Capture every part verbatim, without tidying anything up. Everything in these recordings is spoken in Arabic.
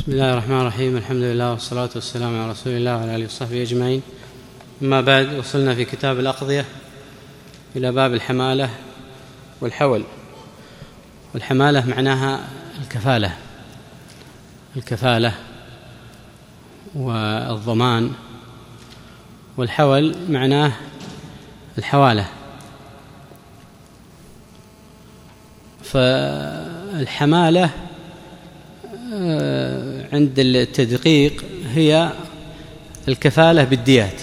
بسم الله الرحمن الرحيم. الحمد لله والصلاة والسلام على رسول الله وعلى آله وصحبه أجمعين. أما بعد، وصلنا في كتاب الأقضية إلى باب الحمالة والحول. والحمالة معناها الكفالة الكفالة والضمان، والحول معناه الحوالة. فالحمالة عند التدقيق هي الكفالة بالديات،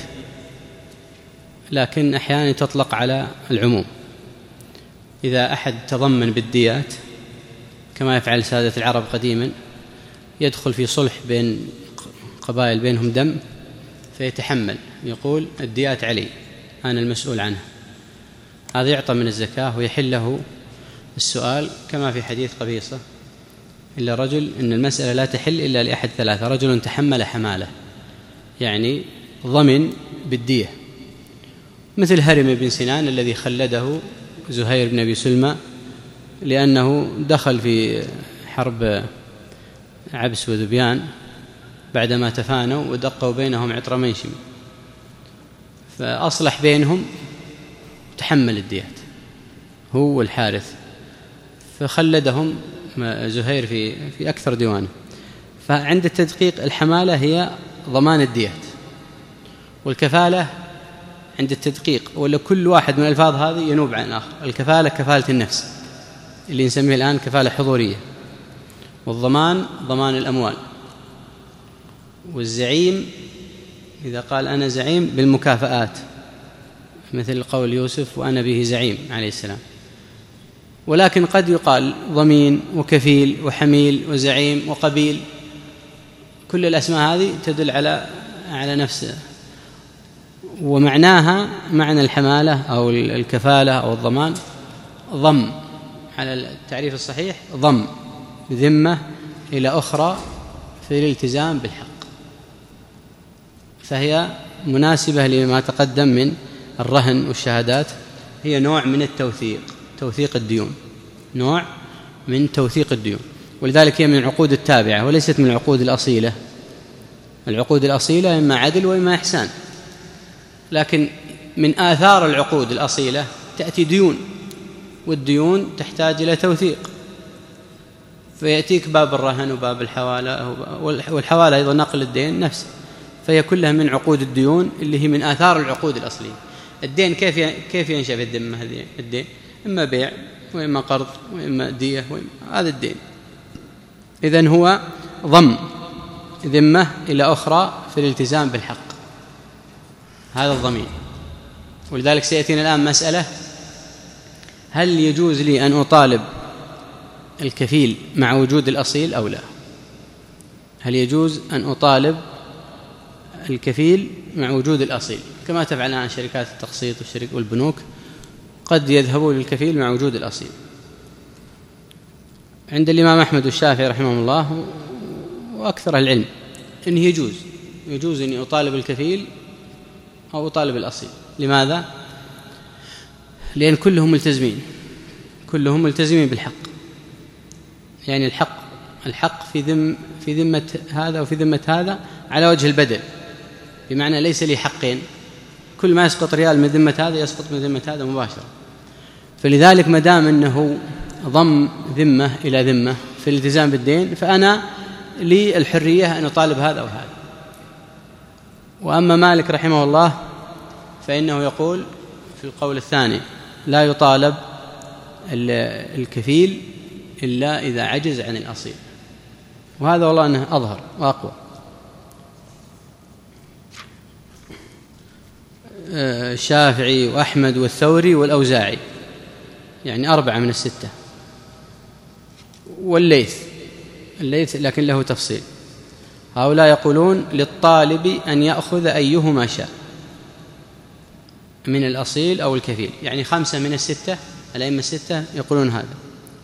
لكن أحيانا تطلق على العموم. إذا أحد تضمن بالديات كما يفعل سادة العرب قديما، يدخل في صلح بين قبائل بينهم دم فيتحمل، يقول الديات علي، أنا المسؤول عنها. هذا يعطى من الزكاة ويحل له السؤال، كما في حديث قبيصة: إلا رجل إن المسألة لا تحل إلا لأحد ثلاثة: رجل تحمل حمالة، يعني ضمن بالدية، مثل هرم بن سنان الذي خلده زهير بن أبي سلمى لأنه دخل في حرب عبس وذبيان بعدما تفانوا ودقوا بينهم عطر منشم، فأصلح بينهم تحمل الديات هو والحارث، فخلدهم زهير في في أكثر ديوانه. فعند التدقيق الحمالة هي ضمان الديات، والكفالة عند التدقيق، ولا كل واحد من الألفاظ هذه ينوب عن آخر. الكفالة كفالة النفس اللي نسميه الآن كفالة حضورية، والضمان ضمان الأموال، والزعيم إذا قال أنا زعيم بالمكافآت، مثل قول يوسف: وأنا به زعيم عليه السلام. ولكن قد يقال ضمين وكفيل وحميل وزعيم وقبيل، كل الأسماء هذه تدل على على نفسها، ومعناها معنى الحمالة أو الكفالة أو الضمان ضم، على التعريف الصحيح ضم ذمة إلى أخرى في الالتزام بالحق، فهي مناسبة لما تقدم من الرهن والشهادات. هي نوع من التوثيق، توثيق الديون، نوع من توثيق الديون، ولذلك هي من العقود التابعة وليست من العقود الأصيلة. العقود الأصيلة إما عدل وإما إحسان، لكن من آثار العقود الأصيلة تأتي ديون، والديون تحتاج إلى توثيق، فيأتيك باب الرهن وباب الحوالة، والحوالة أيضا نقل الدين نفسه، فهي كلها من عقود الديون اللي هي من آثار العقود الأصلية. الدين كيف كيف ينشأ في الذمة؟ هذه الدين إما بيع وإما قرض وإما دية وإما هذا الدين. إذن هو ضم ذمة إلى أخرى في الالتزام بالحق، هذا الضمين. ولذلك سيأتينا الآن مسألة: هل يجوز لي أن أطالب الكفيل مع وجود الأصيل أو لا؟ هل يجوز أن أطالب الكفيل مع وجود الأصيل، كما تفعل الآن شركات التقسيط والبنوك، قد يذهبوا للكفيل مع وجود الأصيل. عند الإمام أحمد والشافعي رحمه الله وأكثر العلم إنه يجوز يجوز أن أطالب الكفيل أو أطالب الأصيل. لماذا؟ لأن كلهم ملتزمين كلهم ملتزمين بالحق، يعني الحق الحق في ذم في ذمة هذا وفي ذمة هذا على وجه البدل، بمعنى ليس لي حقين، كل ما يسقط ريال من ذمة هذا يسقط من ذمة هذا مباشرة. فلذلك ما دام أنه ضم ذمة إلى ذمة في الالتزام بالدين، فأنا لي الحرية أن أطالب هذا وهذا. وأما مالك رحمه الله فإنه يقول في القول الثاني: لا يطالب الكفيل إلا إذا عجز عن الأصيل، وهذا والله أنه أظهر وأقوى. الشافعي وأحمد والثوري والأوزاعي، يعني أربعة من الستة، والليث الليث لكن له تفصيل. هؤلاء يقولون للطالب أن يأخذ أيهما شاء من الأصيل أو الكفيل، يعني خمسة من الستة الأئمة الستة يقولون هذا.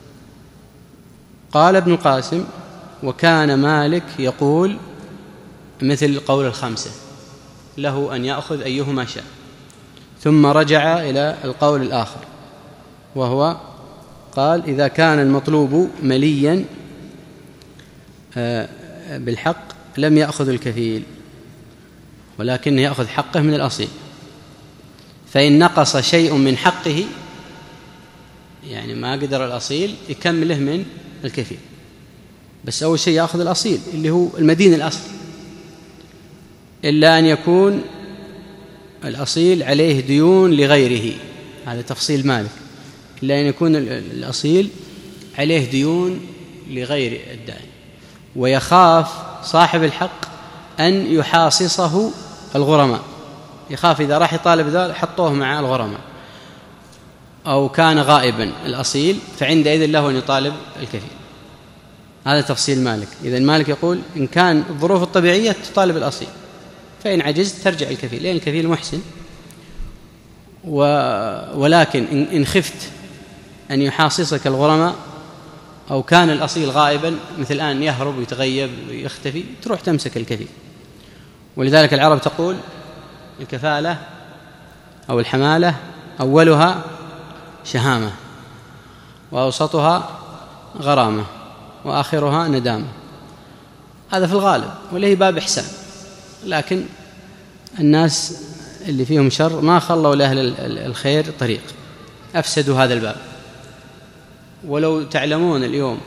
قال ابن القاسم: وكان مالك يقول مثل قول الخمسة، له أن يأخذ أيهما شاء. ثم رجع إلى القول الآخر، وهو قال: إذا كان المطلوب مليا بالحق لم يأخذ الكفيل، ولكنه يأخذ حقه من الأصيل. فإن نقص شيء من حقه، يعني ما قدر الأصيل يكمله من الكفيل، بس أول شيء يأخذ الأصيل اللي هو المدين الأصل، إلا أن يكون الأصيل عليه ديون لغيره، هذا تفصيل مالك، إلا أن يكون الأصيل عليه ديون لغير الدائن، ويخاف صاحب الحق أن يحاصصه الغرماء، يخاف إذا راح يطالب ذلك حطوه مع الغرماء، أو كان غائبا الأصيل فعندئذ له أن يطالب الكفيل. هذا تفصيل مالك. إذن مالك يقول إن كان الظروف الطبيعية تطالب الأصيل، فإن عجزت ترجع الكفيل، لأن الكفيل محسن. و... ولكن إن خفت أن يحاصصك الغرماء، أو كان الأصيل غائبا مثل الآن يهرب ويتغيب ويختفي، تروح تمسك الكفيل. ولذلك العرب تقول الكفالة أو الحمالة أولها شهامة، وأوسطها غرامة، وآخرها ندامة. هذا في الغالب، وليه باب إحسان، لكن الناس اللي فيهم شر ما خلوا لأهل الخير طريق، أفسدوا هذا الباب. ولو تعلمون اليوم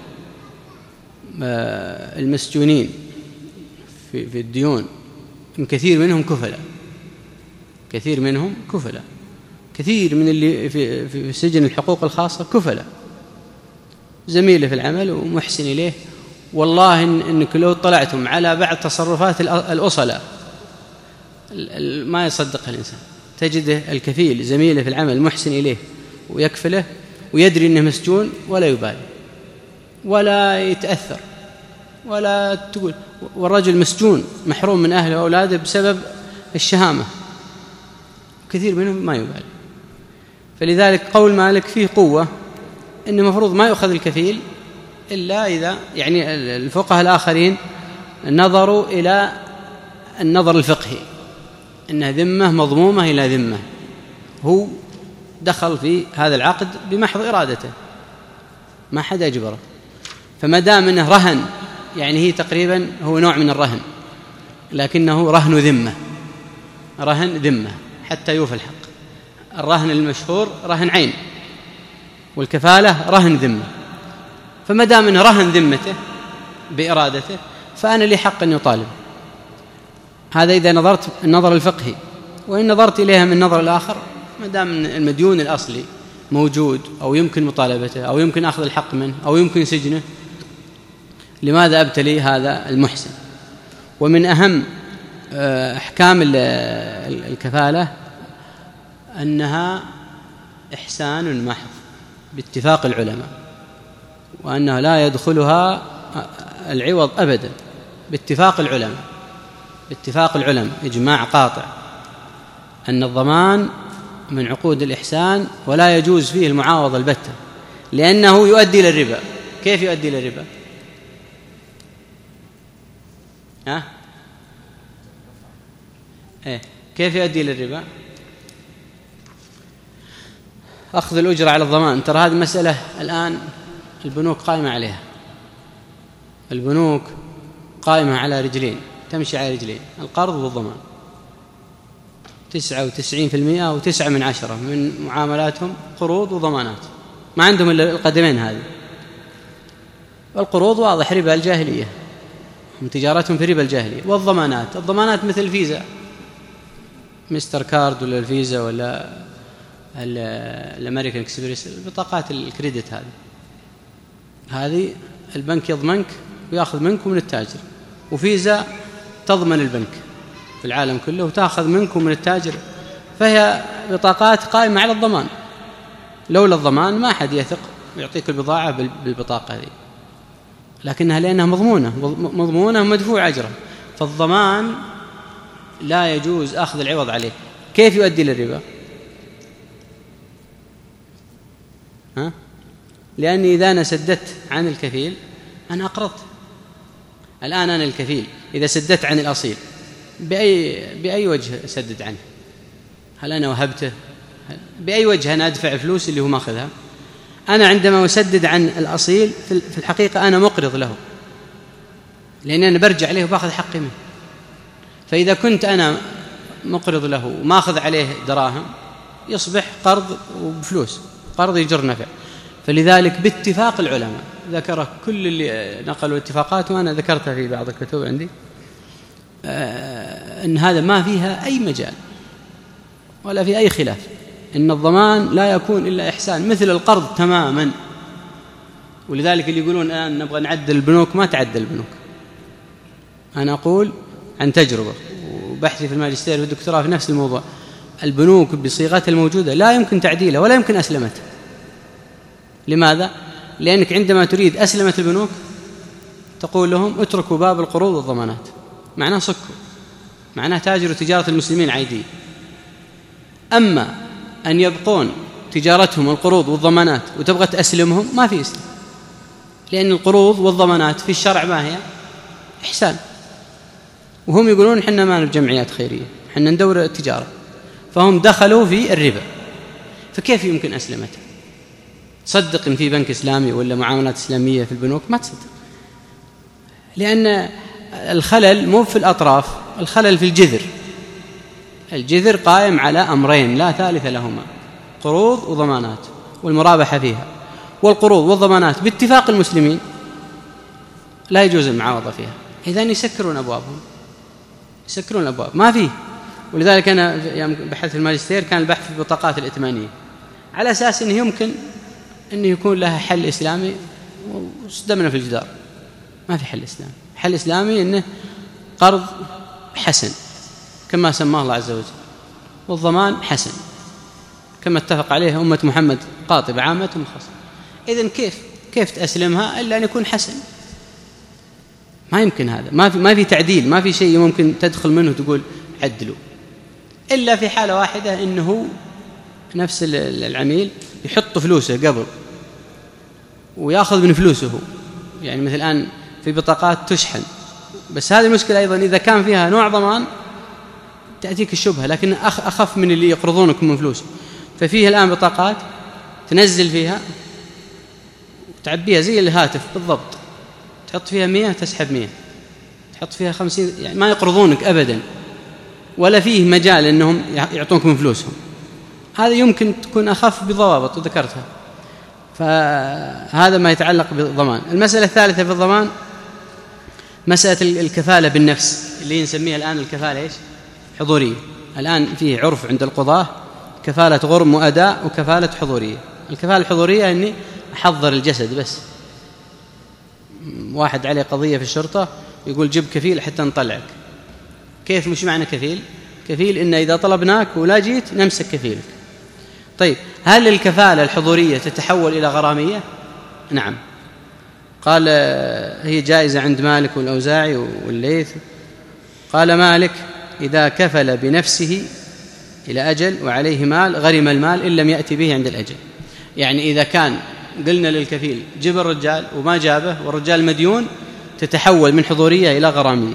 المسجونين في الديون كثير منهم كفلة، كثير منهم كفلة، كثير من اللي في في سجن الحقوق الخاصة كفلة، زميله في العمل ومحسن إليه. والله إن إنك لو طلعتم على بعض تصرفات الأصلاء ما يصدقها الإنسان، تجده الكفيل زميله في العمل محسن إليه ويكفله ويدري أنه مسجون ولا يبالي ولا يتأثر ولا تقول، والرجل مسجون محروم من أهله وأولاده بسبب الشهامة، كثير منهم ما يبالي. فلذلك قول مالك فيه قوة، إن مفروض ما يؤخذ الكفيل إلا إذا، يعني الفقهاء الآخرين نظروا إلى النظر الفقهي، إن ذمة مضمومة إلى ذمة، هو دخل في هذا العقد بمحض إرادته، ما حد أجبره. فما دام أنه رهن، يعني هي تقريبا هو نوع من الرهن، لكنه رهن ذمة، رهن ذمة حتى يوفى الحق. الرهن المشهور رهن عين، والكفالة رهن ذمة. فما دام أنه رهن ذمته بإرادته، فأنا لي حق أن يطالب. هذا إذا نظرت النظر الفقهي. وإن نظرت إليها من النظر الآخر، ما دام المديون الأصلي موجود أو يمكن مطالبته أو يمكن أخذ الحق منه أو يمكن سجنه، لماذا أبتلي هذا المحسن؟ ومن أهم أحكام الكفالة أنها إحسان محض باتفاق العلماء، وأنها لا يدخلها العوض أبدا باتفاق العلماء، باتفاق العلماء إجماع قاطع أن الضمان من عقود الإحسان ولا يجوز فيه المعاوضة البتة، لأنه يؤدي إلى الربا. كيف يؤدي إلى الربا؟ ها؟ إيه؟ كيف يؤدي إلى الربا؟ أخذ الأجرة على الضمان. ترى هذه مسألة الآن البنوك قائمة عليها، البنوك قائمة على رجلين، تمشي على رجلين، القرض والضمان. تسعة وتسعين في المئة أو تسعة من عشرة من معاملاتهم قروض وضمانات، ما عندهم إلا القدمين هذه. والقروض واضح ربا الجاهلية، من تجارتهم في ربا الجاهلية. والضمانات، الضمانات مثل الفيزا، مستر كارد ولا الفيزا ولا الأمريكان إكسبريس، البطاقات الكريدت هذه هذه البنك يضمنك ويأخذ منك ومن التاجر. وفيزا تضمن البنك في العالم كله وتأخذ منك ومن التاجر، فهي بطاقات قائمة على الضمان. لولا الضمان ما أحد يثق ويعطيك البضاعة بالبطاقة هذه، لكنها لأنها مضمونة مضمونة مدفوع أجرها، فالضمان لا يجوز أخذ العوض عليه. كيف يؤدي للربا؟ ها؟ لأني إذا أنا سددت عن الكفيل أنا أقرضت. الآن أنا الكفيل إذا سددت عن الأصيل بأي, بأي وجه أسدد عنه؟ هل أنا وهبته؟ بأي وجه أنا أدفع فلوس اللي هو ماخذها؟ أنا عندما أسدد عن الأصيل في الحقيقة أنا مقرض له، لأن أنا برجع عليه وباخذ حقي منه. فإذا كنت أنا مقرض له وما أخذ عليه دراهم يصبح قرض وبفلوس، قرض يجر نفع. فلذلك باتفاق العلماء ذكر كل اللي نقلوا اتفاقات، وأنا ذكرتها في بعض الكتب عندي، آه أن هذا ما فيها أي مجال ولا في أي خلاف، إن الضمان لا يكون إلا إحسان مثل القرض تماما. ولذلك اللي يقولون الآن نبغى نعدل البنوك، ما تعدل البنوك. أنا أقول عن تجربة وبحثي في الماجستير والدكتوراه في نفس الموضوع، البنوك بصيغتها الموجودة لا يمكن تعديلها ولا يمكن أسلمتها. لماذا؟ لأنك عندما تريد أسلمة البنوك تقول لهم اتركوا باب القروض والضمانات، معناه صكوا، معناه تاجروا تجارة المسلمين عادية. أما أن يبقون تجارتهم القروض والضمانات وتبغى تأسلمهم، ما في إسلام، لأن القروض والضمانات في الشرع ما هي؟ إحسان. وهم يقولون حنا ما جمعيات خيرية، حنا ندور التجارة، فهم دخلوا في الربا. فكيف يمكن أسلمتها؟ تصدق إن في بنك إسلامي ولا معاملات إسلامية في البنوك؟ ما تصدق، لأن الخلل مو في الأطراف، الخلل في الجذر. الجذر قائم على أمرين لا ثالث لهما، قروض وضمانات والمرابحة فيها. والقروض والضمانات باتفاق المسلمين لا يجوز المعاوضة فيها، إذن يسكرون أبوابهم، يسكرون الأبواب، ما فيه. ولذلك أنا بحث في الماجستير كان البحث في البطاقات الائتمانية على أساس أنه يمكن أنه يكون لها حل إسلامي، وصدمنا في الجدار. ما في حل إسلامي. حل إسلامي أنه قرض حسن كما سماه الله عز وجل، والضمان حسن كما اتفق عليه أمة محمد قاطبة عامة خاصة. إذن كيف كيف تأسلمها إلا أن يكون حسن؟ ما يمكن هذا، ما في ما في تعديل، ما في شيء ممكن تدخل منه تقول عدلوا، إلا في حالة واحدة، إنه نفس العميل يحط فلوسه قبل ويأخذ من فلوسه. يعني مثل الآن في بطاقات تشحن، بس هذه المشكلة أيضا إذا كان فيها نوع ضمان تأتيك الشبهة، لكن أخف من اللي يقرضونك من فلوسه. ففيه الآن بطاقات تنزل فيها وتعبيها زي الهاتف بالضبط، تحط فيها مية تسحب مية، تحط فيها خمسين، يعني ما يقرضونك أبدا، ولا فيه مجال أنهم يعطونك من فلوسهم. هذا يمكن تكون أخف بضوابط وذكرتها. فهذا ما يتعلق بالضمان. المسألة الثالثة في الضمان مسألة الكفالة بالنفس، اللي نسميها الآن الكفالة إيش؟ حضورية. الآن فيه عرف عند القضاة كفالة غرم وأداء وكفالة حضورية. الكفالة الحضورية أني أحضر الجسد بس، واحد عليه قضية في الشرطة يقول جيب كفيل حتى نطلعك. كيف؟ مش معنى كفيل؟ كفيل إن إذا طلبناك ولا جيت نمسك كفيلك. طيب هل الكفالة الحضورية تتحول إلى غرامية؟ نعم. قال هي جائزة عند مالك والأوزاعي والليث. قال مالك إذا كفل بنفسه إلى أجل وعليه مال غرم المال إن لم يأتي به عند الأجل. يعني إذا كان قلنا للكفيل جيب الرجال وما جابه والرجال مديون، تتحول من حضورية إلى غرامية،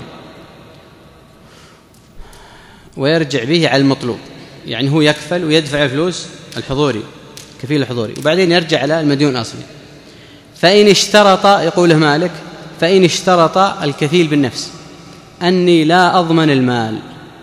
ويرجع به على المطلوب. يعني هو يكفل ويدفع الفلوس الحضوري، كفيل الحضوري، وبعدين يرجع على المديون الأصلي. فإن اشترط، يقوله مالك، فإن اشترط الكفيل بالنفس أني لا أضمن المال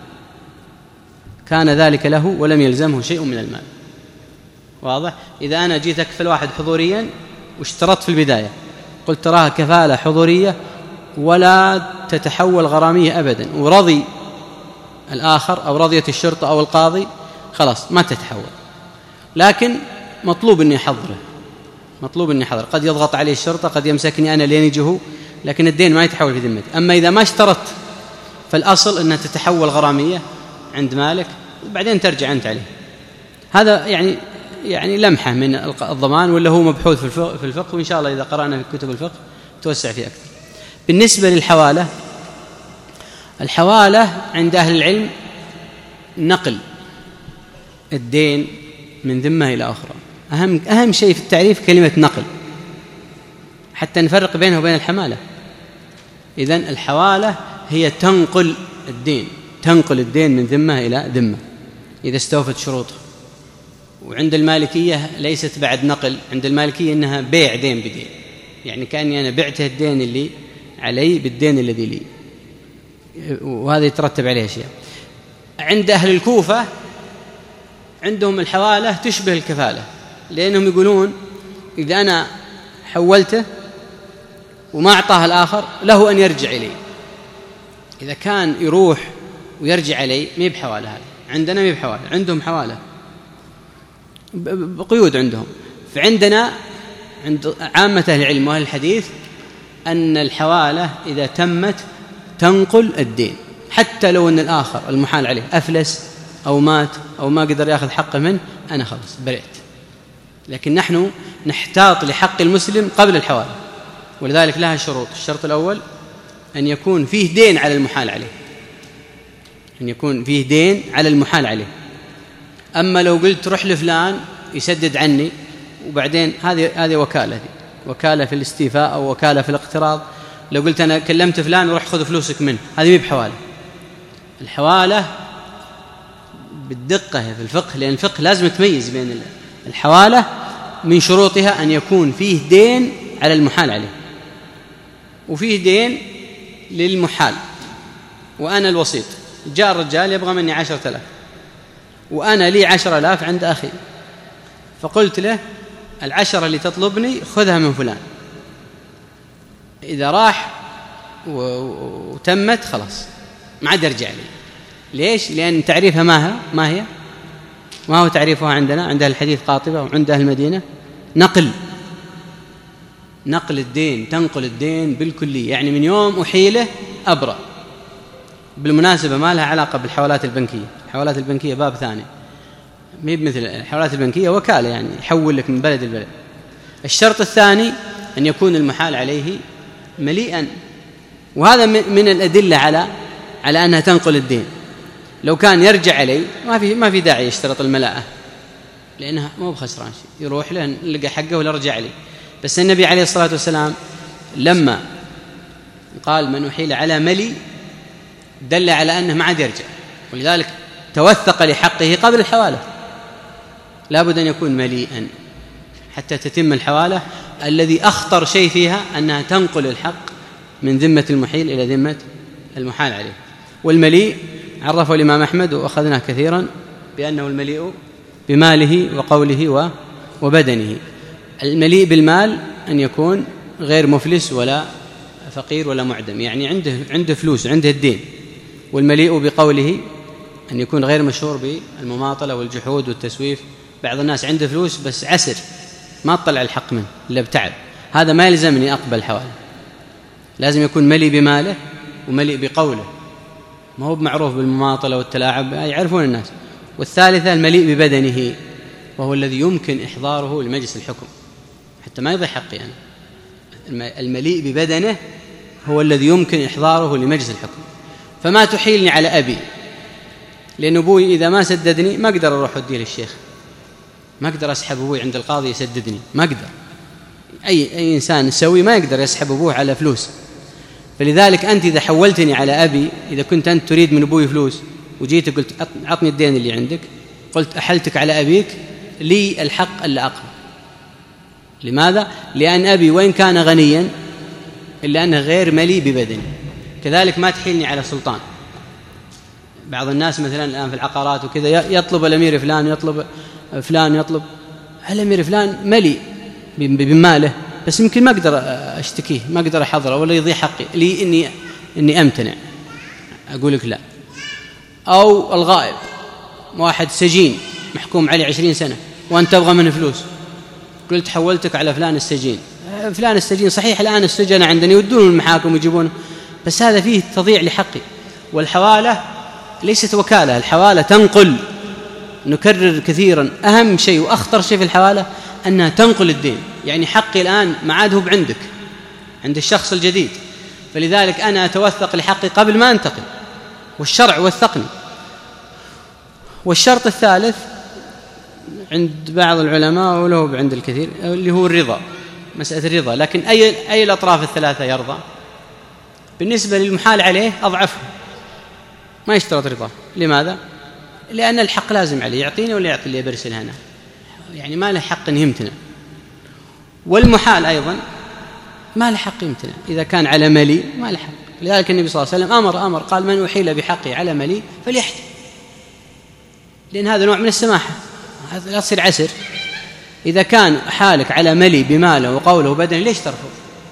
كان ذلك له ولم يلزمه شيء من المال. واضح؟ إذا أنا جيت أكفل واحد حضوريا واشترطت في البداية، قلت تراها كفالة حضورية ولا تتحول غرامية أبدا، ورضي الآخر أو رضيت الشرطة أو القاضي، خلاص ما تتحول. لكن مطلوب أني أحضره، مطلوب أني أحضر. قد يضغط عليه الشرطة، قد يمسكني أنا لين يجيه، لكن الدين ما يتحول في ذمتي. أما إذا ما اشترطت فالأصل أنها تتحول غرامية عند مالك وبعدين ترجع أنت عليه. هذا يعني يعني لمحة من الضمان، ولا هو مبحوث في الفقه, في الفقه وإن شاء الله إذا قرأنا في كتب الفقه توسع فيه أكثر. بالنسبة للحوالة، الحوالة عند أهل العلم نقل الدين من ذمة إلى أخرى. أهم, أهم شيء في التعريف كلمة نقل حتى نفرق بينه وبين الحمالة. إذن الحوالة هي تنقل الدين، تنقل الدين من ذمة إلى ذمة إذا استوفت شروطه. وعند المالكية ليست بعد نقل، عند المالكية إنها بيع دين بدين، يعني كأني أنا بعته الدين اللي علي بالدين الذي لي، وهذا يترتب عليه أشياء. عند أهل الكوفة عندهم الحوالة تشبه الكفالة، لأنهم يقولون إذا أنا حولته وما أعطاه الآخر له أن يرجع إلي، إذا كان يروح ويرجع علي ما بحوالة. هذا عندنا ما بحوالة، عندهم حوالة بقيود عندهم. فعندنا عند عامة أهل العلم وأهل الحديث أن الحوالة إذا تمت تنقل الدين، حتى لو أن الآخر المحال عليه أفلس أو مات أو ما قدر يأخذ حقه منه، أنا خلص برئت. لكن نحن نحتاط لحق المسلم قبل الحوالة، ولذلك لها شروط. الشرط الأول أن يكون فيه دين على المحال عليه، أن يكون فيه دين على المحال عليه. أما لو قلت روح لفلان يسدد عني وبعدين هذه هذه وكالة، وكالة في الاستيفاء أو وكالة في الاقتراض. لو قلت أنا كلمت فلان وروح خذ فلوسك منه، هذه مي بحوالة. الحوالة بالدقة في الفقه، لأن الفقه لازم تميز بين الحوالة، من شروطها أن يكون فيه دين على المحال عليه وفيه دين للمحال. وأنا الوسيط، جاء الرجال يبغى مني عشرة آلاف وأنا لي عشرة آلاف عند أخي، فقلت له العشرة اللي تطلبني خذها من فلان. إذا راح وتمت خلاص ما عاد يرجع لي. ليش؟ لأن تعريفها ما هي ما هي ما هو تعريفها عندنا عند الحديث قاطبة وعند أهل المدينة نقل نقل الدين، تنقل الدين بالكلية، يعني من يوم أحيله أبرأ. بالمناسبة ما لها علاقة بالحوالات البنكية، الحوالات البنكية باب ثاني، ما مثل الحوالات البنكية وكالة، يعني يحول لك من بلد البلد. الشرط الثاني أن يكون المحال عليه مليئا، وهذا من الأدلة على على أنها تنقل الدين. لو كان يرجع عليه ما في ما في داعي يشترط الملاءة، لأنها مو بخسران شيء، يروح له لقى حقه ولا رجع عليه. بس النبي عليه الصلاة والسلام لما قال من أحيل على ملي دل على أنه ما عاد يرجع، ولذلك توثق لحقه قبل الحوالة. لا بد أن يكون مليئا حتى تتم الحوالة. الذي أخطر شيء فيها أنها تنقل الحق من ذمة المحيل إلى ذمة المحال عليه. والمليء عرفه الإمام أحمد وأخذناه كثيرا بأنه المليء بماله وقوله وبدنه. المليء بالمال أن يكون غير مفلس ولا فقير ولا معدم، يعني عنده عنده فلوس، عنده الدين. والمليء بقوله أن يكون غير مشهور بالمماطلة والجحود والتسويف. بعض الناس عنده فلوس بس عسر ما اطلع الحق منه إلا بتعب، هذا ما يلزمني أقبل الحوالة. لازم يكون مليء بماله ومليء بقوله، ما هو معروف بالمماطلة والتلاعب، يعرفون الناس. والثالثة المليء ببدنه، وهو الذي يمكن إحضاره لمجلس الحكم حتى ما يضيع حقي أنا. المليء ببدنه هو الذي يمكن إحضاره لمجلس الحكم. فما تحيلني على أبي، لأن أبوي إذا ما سددني ما أقدر أروح أوديه للشيخ، ما أقدر أسحب أبوي عند القاضي يسددني، ما أقدر. أي, أي إنسان سوي ما يقدر يسحب أبوه على فلوس. فلذلك أنت إذا حولتني على أبي، إذا كنت أنت تريد من أبوي فلوس وجيت قلت أعطني الدين اللي عندك، قلت أحلتك على أبيك، لي الحق ألا أقبل. لماذا؟ لأن أبي وإن كان غنيا إلا أنه غير مليء ببدني. كذلك ما تحيلني على سلطان. بعض الناس مثلا الآن في العقارات وكذا يطلب الأمير فلان، يطلب فلان، يطلب الأمير فلان مليء بماله، بس يمكن ما أقدر أشتكيه، ما أقدر أحضره ولا يضيع حقي لي إني إني أمتنع، أقول لك لا. أو الغائب، واحد سجين محكوم عليه عشرين سنة وأنت تبغى منه فلوس، قلت حولتك على فلان السجين. فلان السجين صحيح الآن السجن عندنا يودون المحاكم ويجيبونه، بس هذا فيه تضييع لحقي. والحوالة ليست وكالة، الحوالة تنقل. نكرر كثيرا أهم شيء وأخطر شيء في الحوالة أنها تنقل الدين، يعني حقي الآن ما عاد هو بعندك، عند الشخص الجديد. فلذلك أنا أتوثق لحقي قبل ما أنتقل، والشرع وثقني. والشرط الثالث عند بعض العلماء وله عند الكثير اللي هو الرضا، مسألة الرضا. لكن أي أي الأطراف الثلاثة يرضى؟ بالنسبة للمحال عليه أضعفه، ما يشترط رضا. لماذا؟ لأن الحق لازم عليه، يعطيني ولا يعطي اللي برسل هنا، يعني ما له حق أن يمتنع. والمحال أيضا ما له حق يمتنع. إذا كان على ملي ما له حق. لذلك النبي صلى الله عليه وسلم أمر أمر قال من أحيل بحقه على ملي فليحتل، لأن هذا نوع من السماحة، هذا لا تصير عسر. إذا كان حالك على ملي بماله وقوله وبدنه ليش ترفض؟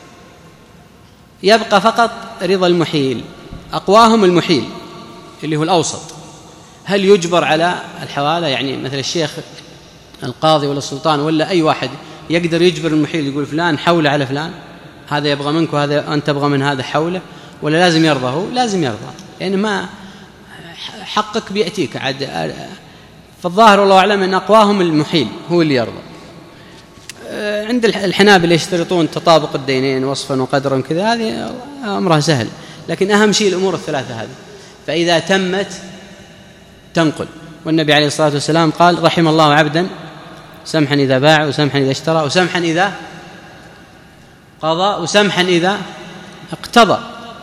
يبقى فقط رضا المحيل. أقواهم المحيل اللي هو الأوسط. هل يجبر على الحوالة؟ يعني مثل الشيخ القاضي ولا السلطان ولا أي واحد يقدر يجبر المحيل يقول فلان حوله على فلان، هذا يبغى منك وهذا أنت تبغى من هذا حوله، ولا لازم يرضى؟ هو لازم يرضى، لأن يعني ما حقك بيأتيك عاد. فالظاهر والله أعلم أن أقواهم المحيل هو اللي يرضى. عند الحنابلة يشترطون تطابق الدينين وصفا وقدرا كذا، هذه أمرها سهل، لكن أهم شيء الأمور الثلاثة هذه. فإذا تمت تنقل. والنبي عليه الصلاة والسلام قال رحم الله عبدا سمحا إذا باع وسمحا إذا اشترى وسمحا إذا قضى وسمحا إذا اقتضى.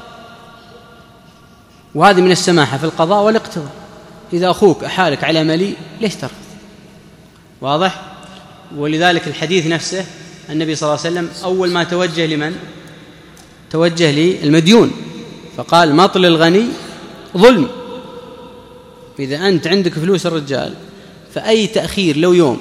وهذه من السماحة في القضاء والاقتضاء. إذا أخوك أحالك على ملي ليش ترفض؟ واضح؟ ولذلك الحديث نفسه النبي صلى الله عليه وسلم أول ما توجه لمن؟ توجه للمديون، فقال مطل الغني ظلم. إذا أنت عندك فلوس الرجال فأي تأخير لو يوم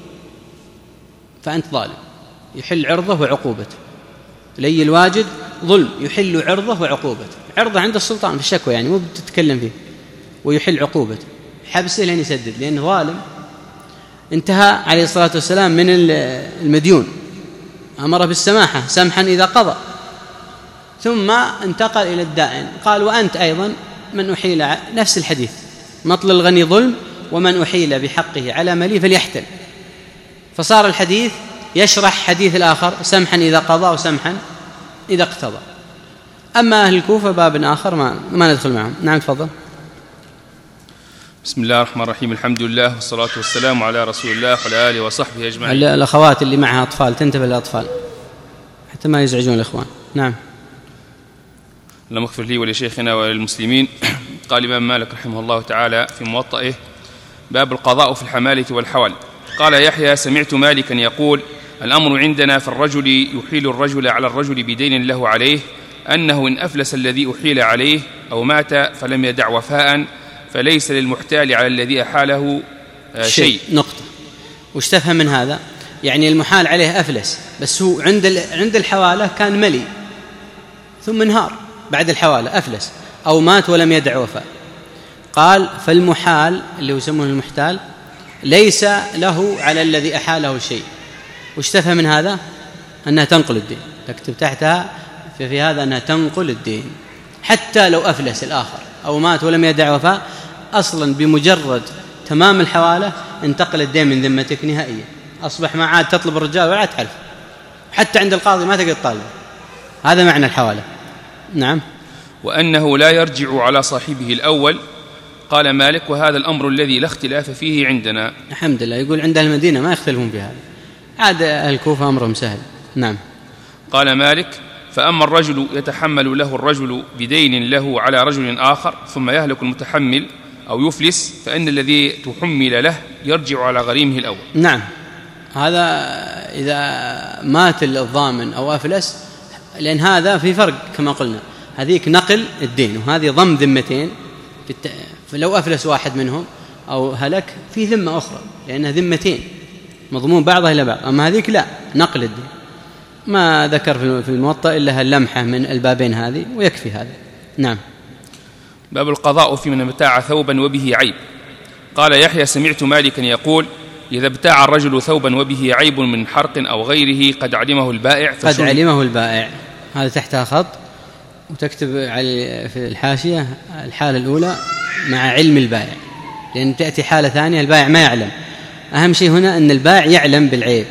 فأنت ظالم، يحل عرضه وعقوبته. لي الواجد ظلم يحل عرضه وعقوبته. عرضه عند السلطان في الشكوى، يعني مو بتتكلم فيه، ويحل عقوبته حبسه لين يسدد، لأنه ظالم. انتهى عليه الصلاة والسلام من المديون، أمر بالسماحة سمحا إذا قضى، ثم انتقل إلى الدائن قال وأنت أيضا من أحيل، نفس الحديث مطل الغني ظلم ومن أحيل بحقه على ملي فليحتل. فصار الحديث يشرح حديث الآخر سمحا إذا قضى وسمحا إذا اقتضى. أما أهل الكوفة باب آخر ما, ما ندخل معهم. نعم تفضل. بسم الله الرحمن الرحيم، الحمد لله والصلاة والسلام على رسول الله وعلى آله وصحبه أجمعين. الأخوات اللي معها أطفال تنتبه للأطفال حتى ما يزعجون الإخوان. نعم. اللهم اغفر لي ولشيخنا وللمسلمين. قال الإمام مالك رحمه الله تعالى في موطئه باب القضاء في الحمالة والحول. قال يحيى سمعت مالكا يقول الأمر عندنا في الرجل يحيل الرجل على الرجل بدين له عليه، أنه إن أفلس الذي أحيل عليه أو مات فلم يدع وفاء فليس للمحتال على الذي أحاله شيء. نقطة. وش تفهم من هذا؟ يعني المحال عليه أفلس، بس هو عند عند الحوالة كان ملي ثم انهار بعد الحوالة أفلس أو مات ولم يدع وفاء. قال فالمحال اللي هو يسمونه المحتال ليس له على الذي أحاله شيء. وش تفهم من هذا؟ أنها تنقل الدين. تكتب تحتها في, في هذا أنها تنقل الدين حتى لو أفلس الآخر أو مات ولم يدع وفاء، أصلا بمجرد تمام الحوالة انتقل الدين من ذمتك نهائيا، أصبح ما عاد تطلب الرجال ولا تعرف، حتى عند القاضي ما تقدر تطالبه. هذا معنى الحوالة. نعم. وأنه لا يرجع على صاحبه الأول. قال مالك وهذا الأمر الذي لا اختلاف فيه عندنا. الحمد لله. يقول عند المدينة ما يختلفون في هذا، عاد أهل الكوفة أمرهم سهل. نعم. قال مالك فأما الرجل يتحمل له الرجل بدين له على رجل آخر ثم يهلك المتحمل أو يفلس، فإن الذي تحمل له يرجع على غريمه الأول. نعم. هذا إذا مات الضامن أو أفلس، لأن هذا في فرق كما قلنا، هذيك نقل الدين وهذه ضم ذمتين. فلو أفلس واحد منهم أو هلك في ذمة أخرى، لأنها ذمتين مضمون بعضها إلى بعض. أما هذيك لا، نقل الدين. ما ذكر في الموطأ إلا اللمحة من البابين هذه ويكفي هذا. نعم. باب القضاء في من ابتاع ثوبا وبه عيب. قال يحيى سمعت مالكا يقول إذا ابتاع الرجل ثوبا وبه عيب من حرق أو غيره قد علمه البائع قد علمه البائع. هذا تحتها خط وتكتب في الحاشية الحالة الأولى مع علم البائع، لأن تأتي حالة ثانية البائع ما يعلم. أهم شيء هنا أن البائع يعلم بالعيب،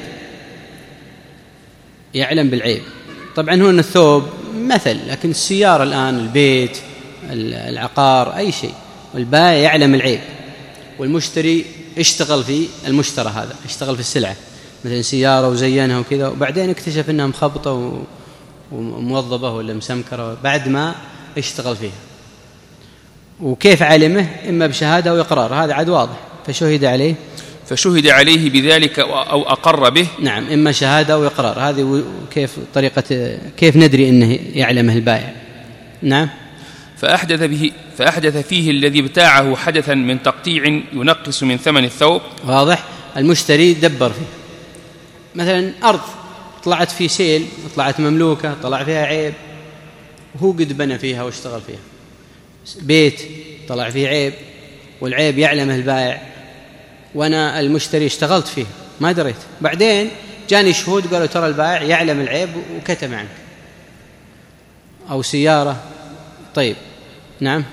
يعلم بالعيب. طبعا هنا الثوب مثل، لكن السيارة الآن، البيت، العقار، أي شيء، والبائع يعلم العيب، والمشتري اشتغل في المشترى، هذا اشتغل في السلعة مثل سيارة وزينها وكذا، وبعدين اكتشف أنها مخبطة وموظبة ولا مسمكرة بعد ما اشتغل فيها. وكيف علمه؟ إما بشهادة أو إقرار، هذا عاد واضح، فشهد عليه فشهد عليه بذلك أو أقر به. نعم، إما شهادة أو إقرار. هذه كيف طريقة كيف ندري أنه يعلمه البائع؟ نعم. فأحدث به فأحدث فيه الذي ابتاعه حدثا من تقطيع ينقص من ثمن الثوب. واضح. المشتري دبر فيه، مثلا أرض طلعت في سيل، طلعت مملوكة، طلع فيها عيب، وهو قد بنى فيها واشتغل فيها. بيت طلع فيه عيب والعيب يعلمه البائع، وأنا المشتري اشتغلت فيه ما دريت، بعدين جاني شهود قالوا ترى البائع يعلم العيب وكتم عنك. أو سيارة. طيب. نعم.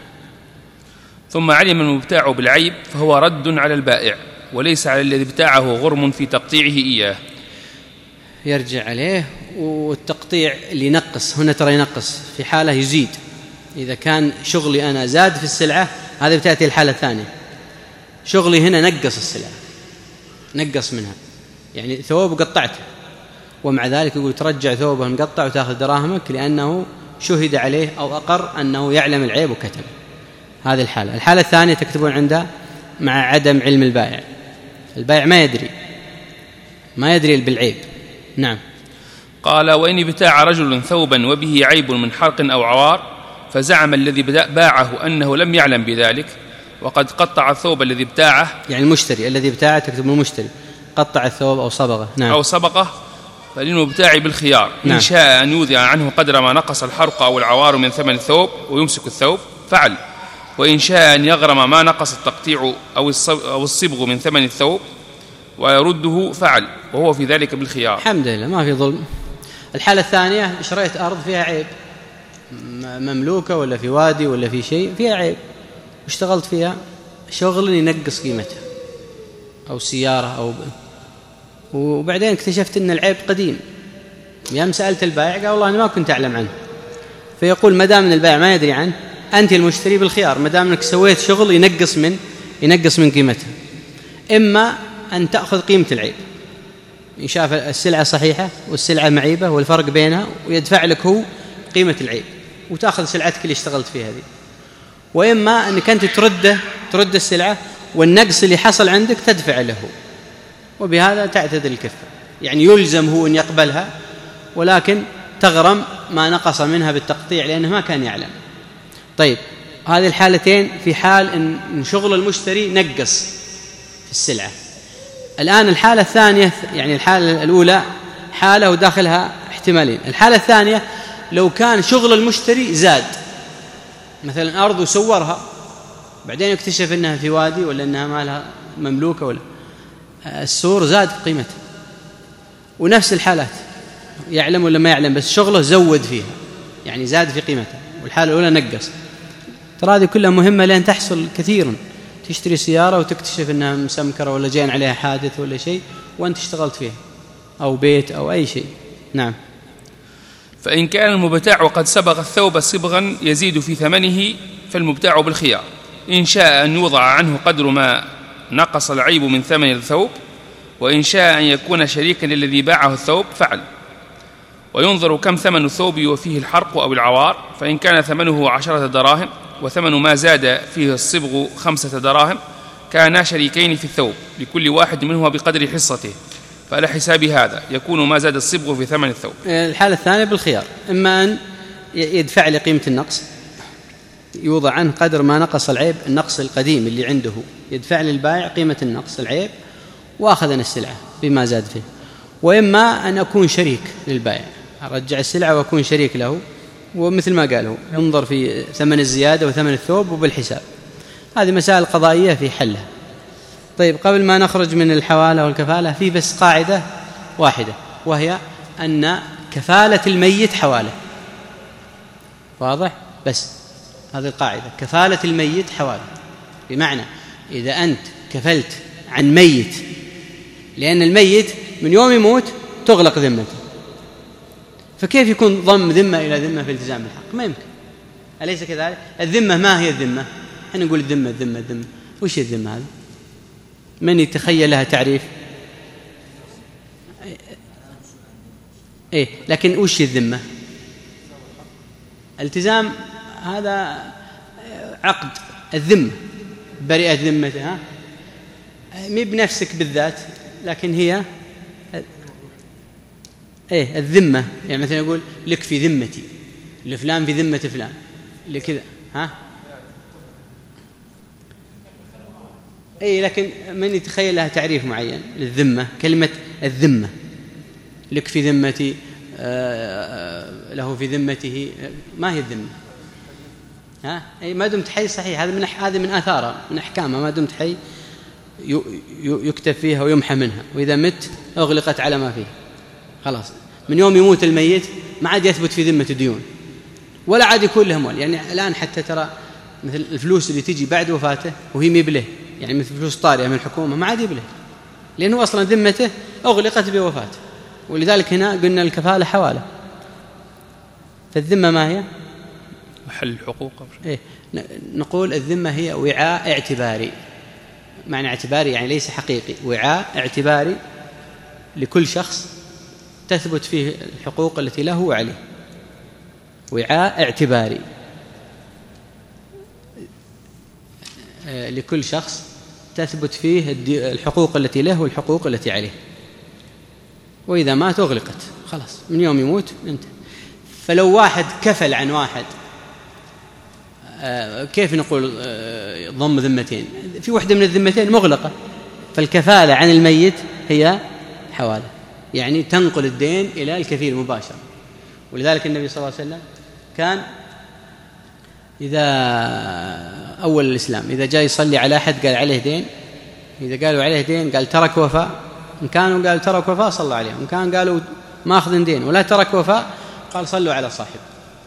ثم علم المبتاع بالعيب فهو رد على البائع، وليس على الذي ابتاعه غرم في تقطيعه إياه. يرجع عليه. والتقطيع اللي ينقص هنا ترى ينقص في حالة يزيد. إذا كان شغلي أنا زاد في السلعة، هذه بتأتي الحالة الثانية. شغلي هنا نقص السلعة، نقص منها، يعني ثوب قطعته، ومع ذلك يقول ترجع ثوبه مقطع وتأخذ دراهمك لأنه شهد عليه أو أقر أنه يعلم العيب وكتب. هذه الحالة. الحالة الثانية تكتبون عندها مع عدم علم البائع، البائع ما يدري ما يدري بالعيب. نعم. قال: وإن ابتاع رجل ثوبا وبه عيب من حرق أو عوار، فزعم الذي باعه أنه لم يعلم بذلك وقد قطع الثوب الذي ابتاعه، يعني المشتري الذي ابتاعه تكتب المشتري قطع الثوب أو صبغه. نعم. أو صبغه، فللمبتاع بالخيار. نعم. إن شاء أن يوذع عنه قدر ما نقص الحرق أو العوار من ثمن الثوب ويمسك الثوب فعل، وإن شاء أن يغرم ما نقص التقطيع أو الصبغ من ثمن الثوب ويرده فعل، وهو في ذلك بالخيار. الحمد لله ما في ظلم. الحالة الثانية شريت أرض فيها عيب، مملوكة ولا في وادي ولا في شيء فيها عيب، واشتغلت فيها شغل ينقص قيمتها، أو سيارة أو ب... وبعدين اكتشفت أن العيب قديم. يوم سألت البائع قال والله أنا ما كنت أعلم عنه. فيقول ما دام البائع ما يدري عنه، أنت المشتري بالخيار، ما دام أنك سويت شغل ينقص من ينقص من قيمتها. إما أن تأخذ قيمة العيب إن شاف السلعة صحيحة والسلعة معيبة والفرق بينها، ويدفع لك هو قيمة العيب وتأخذ سلعتك اللي اشتغلت فيها هذه. وإما أنك أنت ترده ترد السلعة والنقص اللي حصل عندك تدفع له، وبهذا تعتدل الكفة. يعني يلزم هو أن يقبلها، ولكن تغرم ما نقص منها بالتقطيع لأنه ما كان يعلم. طيب، هذه الحالتين في حال إن شغل المشتري نقص في السلعة. الآن الحالة الثانية، يعني الحالة الأولى حالة وداخلها احتمالين. الحالة الثانية لو كان شغل المشتري زاد، مثلا أرض وسورها بعدين يكتشف أنها في وادي ولا أنها مالها مملوكة، ولا السور زاد قيمتها. ونفس الحالات يعلم ولا ما يعلم، بس شغله زود فيها يعني زاد في قيمتها، والحالة الأولى نقص. ترى هذه كلها مهمة لأن تحصل كثيرا. تشتري سيارة وتكتشف أنها مسمكرة ولا جاين عليها حادث ولا شيء وأنت اشتغلت فيها، أو بيت أو أي شيء. نعم. فإن كان المبتاع قد صبغ الثوب صبغا يزيد في ثمنه فالمبتاع بالخيار. إن شاء أن يوضع عنه قدر ما نقص العيب من ثمن الثوب، وإن شاء أن يكون شريكا للذي باعه الثوب فعل. وينظر كم ثمن الثوب وفيه الحرق أو العوار، فإن كان ثمنه عشرة دراهم وثمن ما زاد فيه الصبغ خمسة دراهم كانا شريكين في الثوب، لكل واحد منهما بقدر حصته، فعلى حساب هذا يكون ما زاد الصبغ في ثمن الثوب. الحالة الثانية بالخيار، إما أن يدفع لقيمة النقص، يوضع عنه قدر ما نقص العيب، النقص القديم اللي عنده يدفع للبائع قيمة النقص العيب وأخذ السلعة بما زاد فيه. وإما أن أكون شريك للبائع، أرجع السلعة وأكون شريك له، ومثل ما قاله ينظر في ثمن الزيادة وثمن الثوب وبالحساب. هذه مسائل قضائية في حلها. طيب، قبل ما نخرج من الحوالة والكفالة في بس قاعدة واحدة، وهي أن كفالة الميت حوالة. واضح؟ بس هذه القاعدة، كفالة الميت حوالة، بمعنى إذا أنت كفلت عن ميت، لأن الميت من يوم يموت تغلق ذمته، فكيف يكون ضم ذمة إلى ذمة في التزام الحق؟ ما يمكن، أليس كذلك؟ الذمة ما هي الذمة؟ احنا نقول الذمة الذمة الذمة، وش الذمة هذه؟ من يتخيل لها تعريف؟ إيه، لكن وش الذمة؟ التزام، هذا عقد الذمة، برئت ذمته، ها؟ مي بنفسك بالذات، لكن هي ايه الذمة. يعني مثلا يقول لك في ذمتي، لفلان في ذمة فلان، لكذا ها اي، لكن من يتخيل لها تعريف معين للذمة. كلمة الذمة، لك في ذمتي، آه له في ذمته، ما هي الذمة؟ ها اي، ما دمت حي صحيح، هذا من هذه من آثارها، من أحكامها. ما دمت حي يكتب فيها ويمحى منها، وإذا مت أغلقت على ما فيه. خلاص من يوم يموت الميت ما عاد يثبت في ذمة ديون، ولا عاد يكون له أموال. يعني الآن حتى ترى مثل الفلوس اللي تجي بعد وفاته وهي مبله، يعني مثل فلوس طارئة من الحكومة، ما عاد يبله، لأنه أصلا ذمته أغلقت بوفاته. ولذلك هنا قلنا الكفالة حوالة. فالذمة ما هي؟ محل الحقوق. إيه، نقول الذمة هي وعاء اعتباري. معنى اعتباري يعني ليس حقيقي، وعاء اعتباري لكل شخص تثبت فيه الحقوق التي له وعليه. وعاء اعتباري لكل شخص تثبت فيه الحقوق التي له والحقوق التي عليه. وإذا مات أغلقت، خلاص من يوم يموت انتهى. فلو واحد كفل عن واحد، كيف نقول ضم ذمتين؟ في واحدة من الذمتين مغلقة، فالكفالة عن الميت هي حوالة، يعني تنقل الدين إلى الكفيل مباشرة. ولذلك النبي صلى الله عليه وسلم كان إذا أول الإسلام إذا جاء يصلي على أحد قال عليه دين، إذا قالوا عليه دين قال ترك وفاء، إن كانوا قالوا ترك وفاء صلوا عليه، إن كان قالوا ما أخذ دين ولا ترك وفاء قال صلوا على صاحب.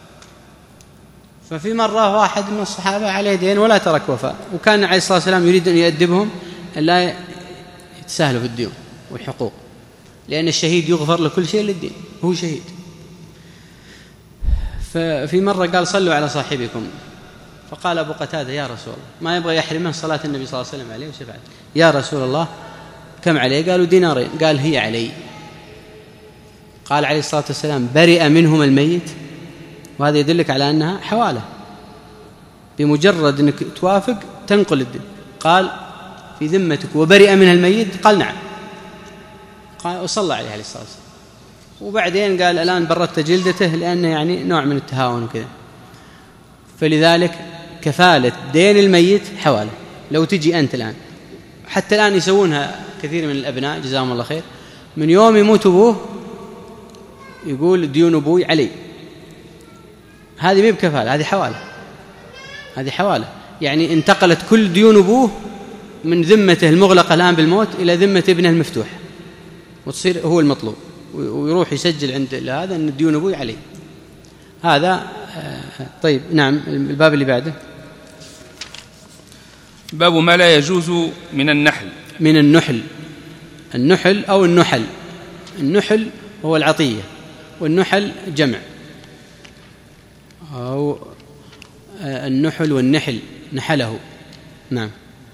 ففي مرة واحد من الصحابة عليه دين ولا ترك وفاء، وكان عليه الصلاة والسلام يريد أن يؤدبهم ألا يتساهلوا في الديون والحقوق، لأن الشهيد يغفر له كل شيء للدين، هو شهيد. ففي مرة قال صلوا على صاحبكم، فقال أبو قتادة يا رسول الله، ما يبغى يحرمه صلاة النبي صلى الله عليه وسلم عليه وشفاعته، يا رسول الله كم عليه؟ قالوا دينارين. قال هي علي. قال عليه الصلاة والسلام برئ منهم الميت، وهذا يدلك على أنها حوالة، بمجرد أنك توافق تنقل الدين. قال في ذمتك وبرئ منها الميت؟ قال نعم. قال وصلى عليه عليه الصلاة والسلام. وبعدين قال الآن بردت جلدته، لأنه يعني نوع من التهاون وكذا. فلذلك كفالة دين الميت حوالة. لو تجي أنت الآن، حتى الآن يسوونها كثير من الأبناء جزاهم الله خير، من يوم يموت أبوه يقول ديون أبوي علي، هذه مي بكفالة، هذه حوالة. هذه حوالة يعني انتقلت كل ديون أبوه من ذمته المغلقة الآن بالموت إلى ذمة ابنه المفتوح، وتصير هو المطلوب، ويروح يسجل عند هذا أن ديون أبوي عليه. هذا طيب. نعم، الباب اللي بعده باب ما لا يجوز من النحل. من النحل. النحل أو النحل. النحل هو العطية، والنحل جمع، أو النحل والنحل نحله. نعم.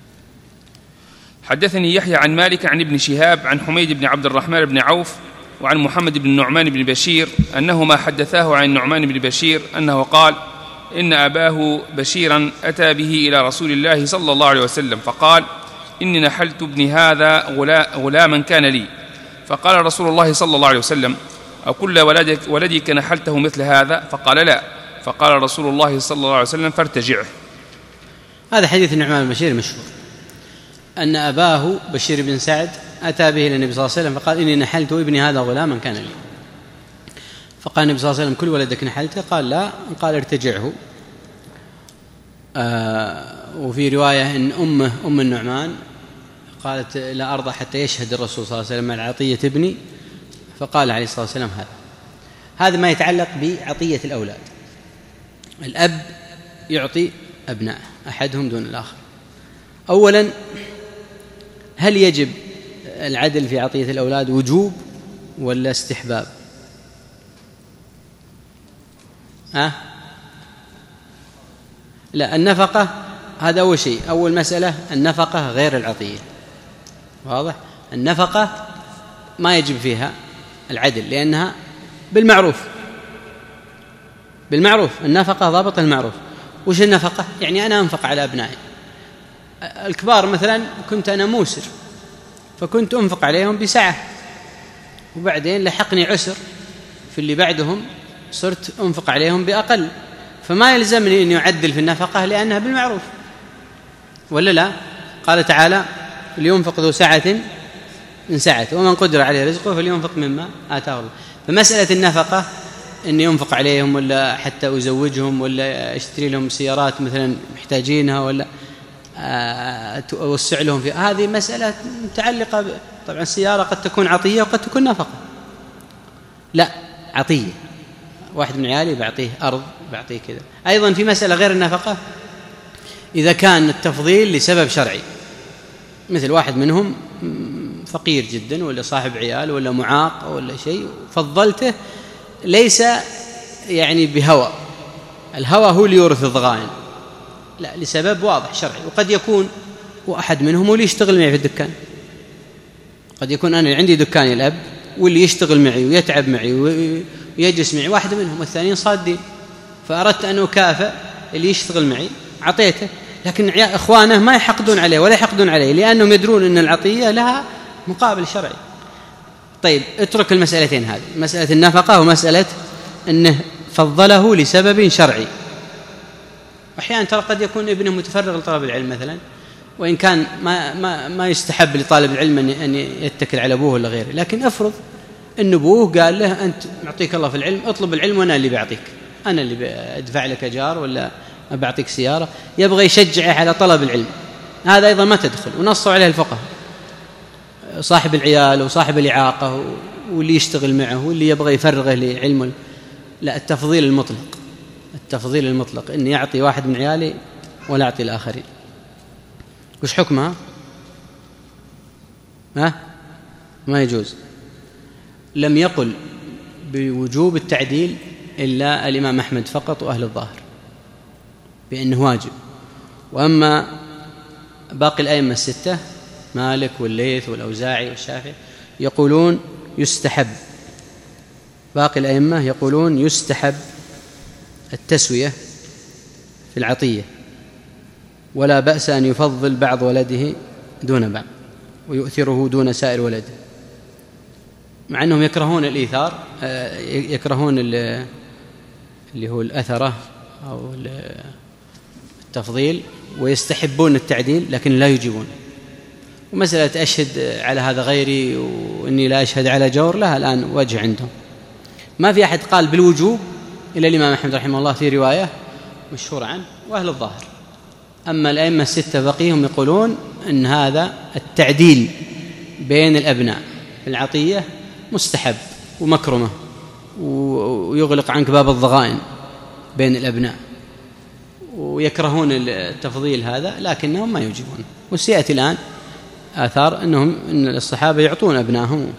حدثني يحيى عن مالك عن ابن شهاب عن حميد بن عبد الرحمن بن عوف وعن محمد بن النعمان بن بشير أنهما حدثاه عن النعمان بن بشير أنه قال إن أباه بشيرا أتى به إلى رسول الله صلى الله عليه وسلم فقال إني نحلت ابني هذا غلاما كان لي. فقال رسول الله صلى الله عليه وسلم أو كل ولدك, ولدك نحلته مثل هذا؟ فقال لا. فقال رسول الله صلى الله عليه وسلم فارتجعه. هذا حديث النعمان بن بشير مشهور، أن أباه بشير بن سعد أتى به إلى النبي صلى الله عليه وسلم فقال إني نحلت ابني هذا غلاما كان لي. فقال النبي صلى الله عليه وسلم كل ولدك نحلته؟ قال لا. قال ارتجعه. آه وفي رواية إن أمه أم النعمان قالت لا أرضى حتى يشهد الرسول صلى الله عليه وسلم على عطية ابني. فقال عليه الصلاة والسلام هذا هذا ما يتعلق بعطية الأولاد. الأب يعطي أبنائه أحدهم دون الآخر. أولا، هل يجب العدل في عطية الأولاد وجوب ولا استحباب؟ أه؟ لا، النفقة هذا أول شيء. أول مسألة النفقة غير العطية، واضح؟ النفقة ما يجب فيها العدل لأنها بالمعروف. بالمعروف النفقة ضابط المعروف. وش النفقة؟ يعني أنا أنفق على أبنائي، الكبار مثلا كنت أنا موسر فكنت أنفق عليهم بسعة، وبعدين لحقني عسر في اللي بعدهم صرت أنفق عليهم بأقل، فما يلزمني أن يعدل في النفقة لأنها بالمعروف، ولا لا؟ قال تعالى لينفق ذو سعة من سعته ومن قدر عليه رزقه فلينفق مما آتاه الله. فمسألة النفقة أن ينفق عليهم ولا حتى أزوجهم ولا أشتري لهم سيارات مثلا محتاجينها ولا أوسع لهم في، هذه مسألة متعلقة ب... طبعا السيارة قد تكون عطية وقد تكون نفقة. لا، عطية، واحد من عيالي بعطيه أرض بعطيه كذا. أيضا في مسألة غير النفقة، إذا كان التفضيل لسبب شرعي، مثل واحد منهم فقير جدا ولا صاحب عيال ولا معاق ولا شيء، فضلته ليس يعني بهوى، الهوى هو اللي يورث الضغائن، لا، لسبب واضح شرعي. وقد يكون واحد منهم واللي يشتغل معي في الدكان، قد يكون أنا عندي دكاني الأب واللي يشتغل معي ويتعب معي ويجلس معي واحد منهم، والثانيين صادين، فأردت أن أكافئ اللي يشتغل معي عطيته، لكن إخوانه ما يحقدون عليه ولا يحقدون عليه لأنهم يدرون أن العطية لها مقابل شرعي. طيب اترك المسألتين هذه، مسألة النفقة ومسألة أنه فضله لسبب شرعي. أحيانا ترى قد يكون ابنه متفرغ لطلب العلم مثلا، وإن كان ما, ما, ما يستحب لطالب العلم أن يتكل على أبوه ولا غيره، لكن أفرض أن أبوه قال له أنت معطيك الله في العلم، اطلب العلم وأنا اللي بعطيك، أنا اللي أدفع لك أجار ولا بعطيك سيارة، يبغى يشجعه على طلب العلم، هذا أيضا ما تدخل، ونصوا عليه الفقهاء، صاحب العيال وصاحب الإعاقة واللي يشتغل معه واللي يبغى يفرغه لعلمه. لا، التفضيل المطلق، التفضيل المطلق إني يعطي واحد من عيالي ولا أعطي الآخرين. وش حكمها؟ ها؟ ما يجوز. لم يقل بوجوب التعديل إلا الإمام أحمد فقط وأهل الظاهر بأنه واجب، وأما باقي الأئمة الستة مالك والليث والأوزاعي والشافعي يقولون يستحب، باقي الأئمة يقولون يستحب التسوية في العطية، ولا بأس أن يفضل بعض ولده دون بعض ويؤثره دون سائر ولده، مع أنهم يكرهون الإيثار، يكرهون اللي هو الأثرة أو التفضيل، ويستحبون التعديل لكن لا يجيبون. ومسألة أشهد على هذا غيري وإني لا أشهد على جور لها الآن وجه عندهم، ما في أحد قال بالوجوب إلا الإمام أحمد رحمه الله في رواية مشهورة عنه وأهل الظاهر. أما الأئمة الستة بقيهم يقولون أن هذا التعديل بين الأبناء في العطية مستحب ومكرمة ويغلق عنك باب الضغائن بين الأبناء، ويكرهون التفضيل هذا لكنهم ما يجيبون. وسيأتي الآن آثار أنهم أن الصحابة يعطون أبنائهم.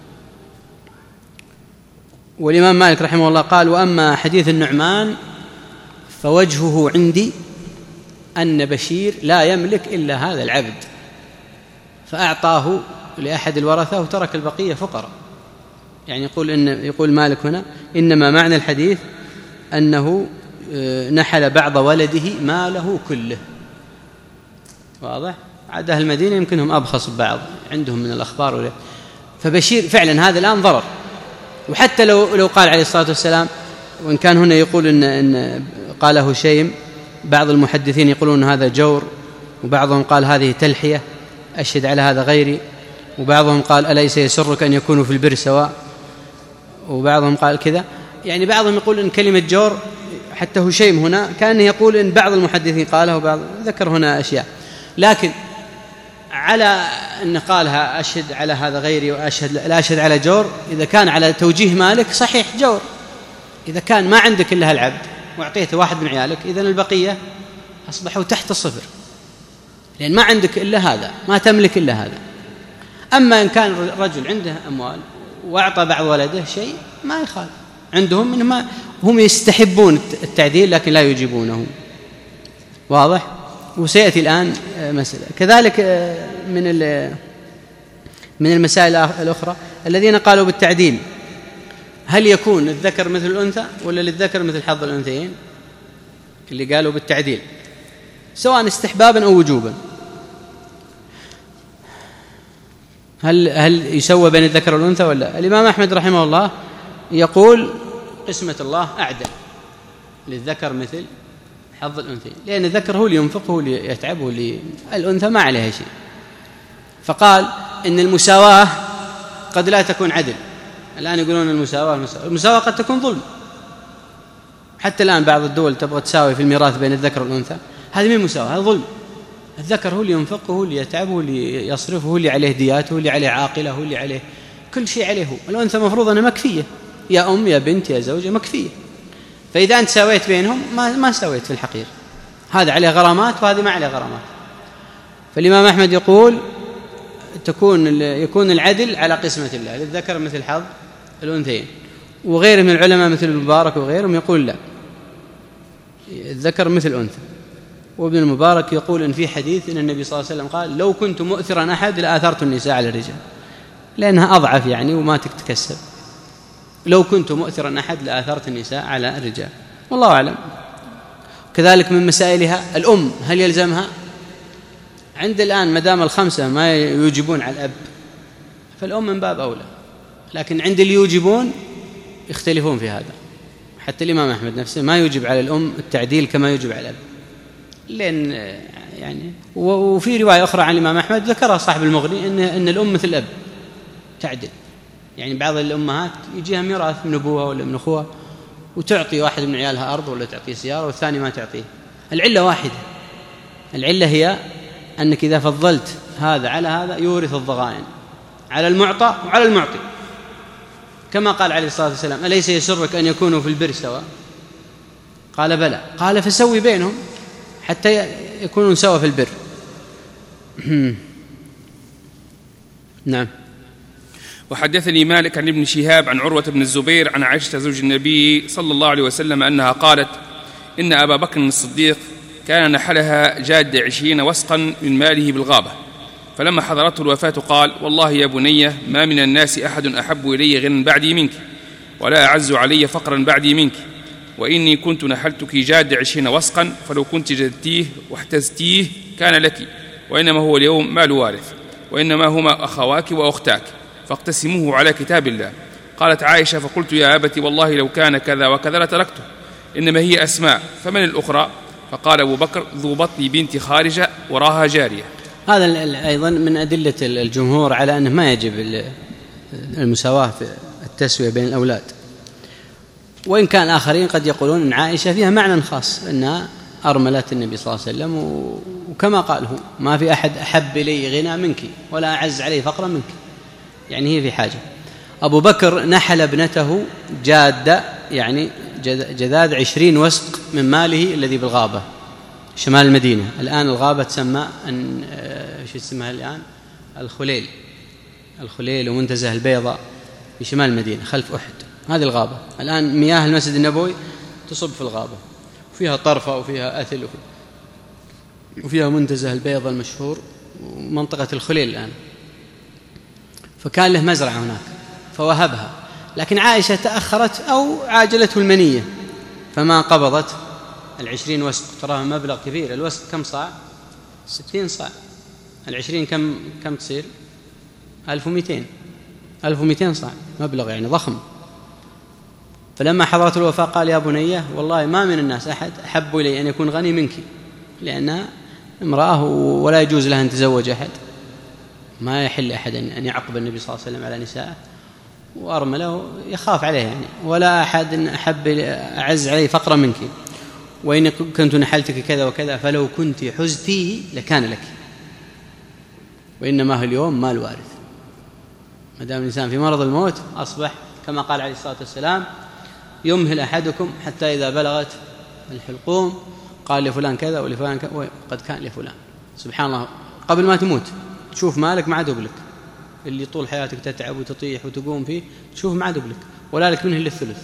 والإمام مالك رحمه الله قال: وأما حديث النعمان فوجهه عندي أن بشير لا يملك إلا هذا العبد، فأعطاه لأحد الورثة وترك البقية فقراء. يعني يقول إن يقول مالك هنا إنما معنى الحديث أنه نحل بعض ولده ماله كله. واضح؟ عاد أهل المدينة يمكنهم أبخص ببعض عندهم من الأخبار ولا. فبشير فعلا هذا الآن ضرر. وحتى لو لو قال عليه الصلاة والسلام، وإن كان هنا يقول إن, إن قاله شيء، بعض المحدثين يقولون هذا جور، وبعضهم قال هذه تلحية أشهد على هذا غيري، وبعضهم قال أليس يسرك أن يكونوا في البر سواء، وبعضهم قال كذا. يعني بعضهم يقول إن كلمة جور حتى هشيم هنا كان يقول إن بعض المحدثين قاله وبعض ذكر هنا أشياء، لكن على أن قالها أشهد على هذا غيري وأشهد لا أشهد على جور، إذا كان على توجيه مالك صحيح جور. إذا كان ما عندك إلا العبد وأعطيته واحد من عيالك، إذن البقية أصبحوا تحت الصفر، لأن ما عندك إلا هذا، ما تملك إلا هذا. أما إن كان رجل عنده أموال وأعطى بعض ولده شيء ما يخالف، عندهم إنما هم يستحبون التعديل لكن لا يجيبونه. واضح؟ وسيأتي الآن مسألة كذلك من من المسائل الأخرى الذين قالوا بالتعديل، هل يكون الذكر مثل الأنثى ولا للذكر مثل حظ الأنثيين؟ اللي قالوا بالتعديل سواء استحبابا أو وجوبا، هل هل يسوى بين الذكر والأنثى ولا؟ الإمام أحمد رحمه الله يقول قسمة الله أعدل، للذكر مثل حظ الأنثى، لأن الذكر هو اللي ينفق، هو اللي يتعب، هو اللي الأنثى ما عليها شيء. فقال إن المساواة قد لا تكون عدل. الآن يقولون المساواة المساواة, المساواة قد تكون ظلم. حتى الآن بعض الدول تبغى تساوي في الميراث بين الذكر والأنثى، هذه من مساواة، هذا ظلم. الذكر هو اللي ينفق، هو اللي يتعب، هو اللي يصرف، هو اللي عليه ديات، هو اللي عليه عاقلة، هو اللي عليه كل شيء عليه هو. الأنثى مفروض أنها مكفية، يا أم يا بنت يا زوجة مكفية. فإذا أنت سويت بينهم ما ما سويت في الحقيقة، هذا عليه غرامات وهذه ما عليه غرامات. فالإمام أحمد يقول تكون يكون العدل على قسمة الله، للذكر مثل حظ الأنثيين. وغيره من العلماء مثل المبارك وغيرهم يقول لا، الذكر مثل الأنثى. وابن المبارك يقول إن في حديث إن النبي صلى الله عليه وسلم قال لو كنت مؤثرا أحد لآثرت النساء على الرجال، لأنها أضعف يعني وما تتكسب. لو كنت مؤثرا أحد لآثرت النساء على الرجال، والله أعلم. كذلك من مسائلها الأم، هل يلزمها؟ عند الآن مدام الخمسة ما يوجبون على الأب فالأم من باب أولى، لكن عند اللي يوجبون يختلفون في هذا. حتى الإمام أحمد نفسه ما يوجب على الأم التعديل كما يوجب على الأب، لأن يعني وفي رواية أخرى عن الإمام أحمد ذكرها صاحب المغني إن إن الأم مثل الأب تعدل. يعني بعض الأمهات يجيها ميراث من أبوها ولا من أخوها وتعطي واحد من عيالها أرض ولا تعطيه سيارة والثاني ما تعطيه، العلة واحدة. العلة هي أنك إذا فضلت هذا على هذا يورث الضغائن على المعطى وعلى المعطي، كما قال عليه الصلاة والسلام أليس يسرك أن يكونوا في البر سواء؟ قال بلى. قال فسوي بينهم حتى يكونوا سوا في البر. نعم. وحدثني مالك عن ابن شهاب عن عروة بن الزبير عن عائشة زوج النبي صلى الله عليه وسلم أنها قالت إن أبا بكر الصديق كان نحلها جاد عشرين وسقا من ماله بالغابة، فلما حضرته الوفاة قال والله يا بني ما من الناس أحد أحب إلي غنى بعدي منك ولا أعز علي فقرا بعدي منك، وإني كنت نحلتك جاد عشرين وسقا فلو كنت جدتيه واحتزتيه كان لك، وإنما هو اليوم مال وارث، وإنما هما أخواك وأختاك فاقتسموه على كتاب الله. قالت عائشة فقلت يا أبت والله لو كان كذا وكذا لتركته، إنما هي أسماء فمن الأخرى؟ فقال أبو بكر ذو بطن بنت خارجة وراها جارية. هذا أيضا من أدلة الجمهور على أنه ما يجب المساواة في التسوية بين الأولاد، وإن كان آخرين قد يقولون أن عائشة فيها معنى خاص أنها أرملت النبي صلى الله عليه وسلم، وكما قال هو ما في أحد أحب إلي غنى منك ولا أعز عليه فقرا منك، يعني هي في حاجة. أبو بكر نحل ابنته جادة يعني جذاذ عشرين وسق من ماله الذي بالغابة شمال المدينة. الآن الغابة تسمى أن شو اسمها الآن الخليل، الخليل ومنتزه البيضاء في شمال المدينة خلف أحد. هذه الغابة الآن مياه المسجد النبوي تصب في الغابة، وفيها طرفة وفيها أثل وفيها منتزه البيضاء المشهور ومنطقة الخليل الآن. فكان له مزرعة هناك فوهبها، لكن عائشة تأخرت أو عاجلته المنية فما قبضت العشرين وسق. تراها مبلغ كبير، الوسق كم صاع؟ ستين صاع. العشرين كم كم تصير؟ ألف ومئتين ألف ومئتين صاع، مبلغ يعني ضخم. فلما حضرت الوفاة قال يا بنية والله ما من الناس أحد أحب إلي أن يكون غني منك، لأنها امرأة ولا يجوز لها أن تزوج أحد، ما يحل أحد أن يعقب النبي صلى الله عليه وسلم على نساءه، وأرمله يخاف عليه يعني، ولا أحد أحب أعز عليه فقرا منك، وإن كنت نحلتك كذا وكذا فلو كنت حزتيه لكان لك، وإنما هو اليوم مال وارث. ما دام الإنسان في مرض الموت أصبح كما قال عليه الصلاة والسلام يمهل أحدكم حتى إذا بلغت الحلقوم قال لفلان كذا ولفلان كذا وقد كان لفلان. سبحان الله، قبل ما تموت تشوف مالك ما عاد لك، اللي طول حياتك تتعب وتطيح وتقوم فيه تشوف ما عاد لك، ولا لك منه إلا الثلث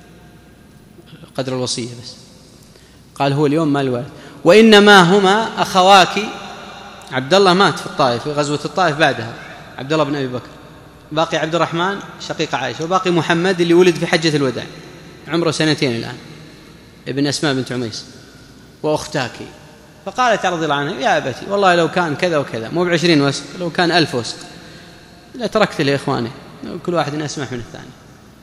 قدر الوصية بس. قال هو اليوم مال وارث، وإنما هما أخواك. عبد الله مات في الطائف في غزوة الطائف بعدها، عبد الله بن أبي بكر، باقي عبد الرحمن شقيق عائشة، وباقي محمد اللي ولد في حجة الوداع عمره سنتين الآن ابن أسماء بنت عميس، وأختاك. فقالت رضي الله عنها يا أبتي والله لو كان كذا وكذا مو بعشرين وسق، لو كان ألف وسق لا تركت لإخواني كل واحد أسمح من الثاني،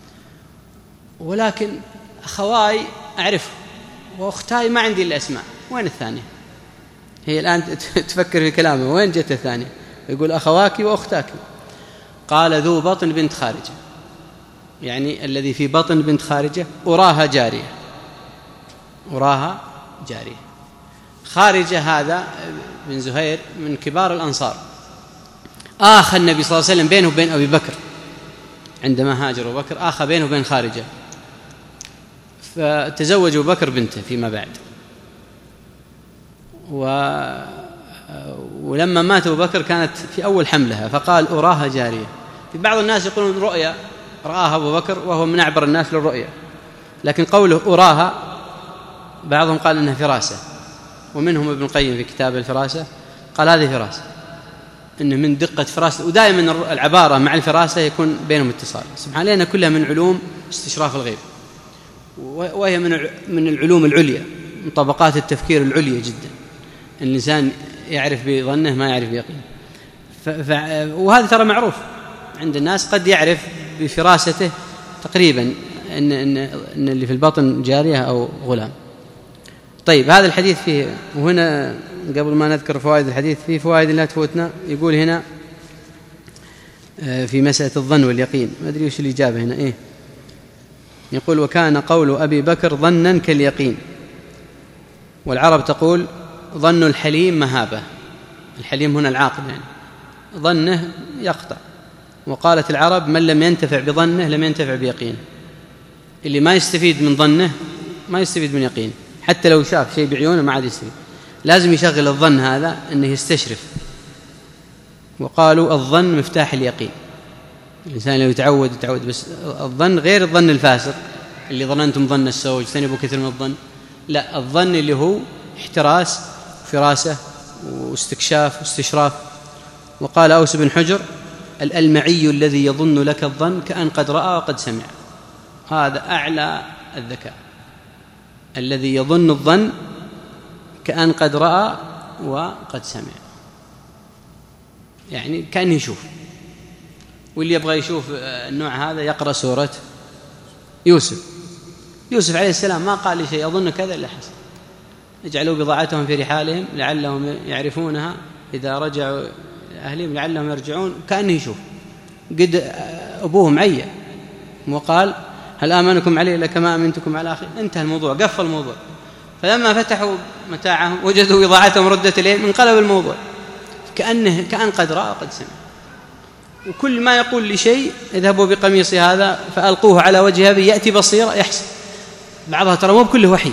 ولكن أخواي أعرفه وأختاي ما عندي إلا أسماء، وين الثانية؟ هي الآن تفكر في كلامه وين جت الثانية؟ يقول أخواك وأختاك. قال ذو بطن بنت خارجة، يعني الذي في بطن بنت خارجة أراها جارية، أراها جارية. خارجة هذا بن زهير من كبار الأنصار، آخى النبي صلى الله عليه وسلم بينه وبين أبي بكر عندما هاجر أبو بكر، آخى بينه وبين خارجة، فتزوج أبو بكر بنته فيما بعد. و... ولما مات أبو بكر كانت في أول حملها، فقال أراها جارية. في بعض الناس يقولون رؤيا رآها أبو بكر وهو من أعبر الناس للرؤيا، لكن قوله أراها بعضهم قال إنها فراسة، ومنهم ابن القيم في كتاب الفراسة قال هذه فراسة، إنه من دقة فراسة. ودائما العبارة مع الفراسة يكون بينهم اتصال، سبحان الله، لأن كلها من علوم استشراف الغيب، وهي من من العلوم العليا، من طبقات التفكير العليا جدا. الإنسان يعرف بظنه ما يعرف بيقين، ف... ف... وهذا ترى معروف عند الناس، قد يعرف بفراسته تقريبا إن, إن, إن اللي في البطن جارية أو غلام. طيب هذا الحديث فيه، وهنا قبل ما نذكر فوائد الحديث فيه فوائد لا تفوتنا. يقول هنا في مسألة الظن واليقين، ما أدري وش الإجابة هنا إيه. يقول وكان قول أبي بكر ظنا كاليقين، والعرب تقول ظن الحليم مهابة، الحليم هنا العاقل يعني ظنه يقطع، وقالت العرب من لم ينتفع بظنه لم ينتفع بيقينه، اللي ما يستفيد من ظنه ما يستفيد من يقينه، حتى لو شاف شيء بعيونه ما عاد يستفيد، لازم يشغل الظن هذا أنه يستشرف. وقالوا الظن مفتاح اليقين، الإنسان لو يتعود يتعود، بس الظن غير الظن الفاسق اللي ظننتم ظن السوء اجتنبوا كثير من الظن، لا، الظن اللي هو احتراس فراسة واستكشاف واستشراف. وقال أوس بن حجر الألمعي الذي يظن لك الظن كأن قد رأى وقد سمع، هذا أعلى الذكاء، الذي يظن الظن كأن قد رأى وقد سمع، يعني كأنه يشوف. واللي يبغى يشوف النوع هذا يقرأ سورة يوسف. يوسف عليه السلام ما قال لي شيء أظن كذا إلا حسن، اجعلوا بضاعتهم في رحالهم لعلهم يعرفونها إذا رجعوا أهلهم لعلهم يرجعون، كأنه يشوف. قد أبوهم عيا وقال هل آمنكم عليه لكما أمنتكم على أخي، انتهى الموضوع، قفل الموضوع. فلما فتحوا متاعهم وجدوا بضاعتهم ردت إليهم، انقلب الموضوع، كأنه كأن قد رأى قد سمع. وكل ما يقول لشيء اذهبوا بقميصي هذا فألقوه على وجه أبي يأتي بصيرا يحسن، بعضها ترى مو بكله وحي.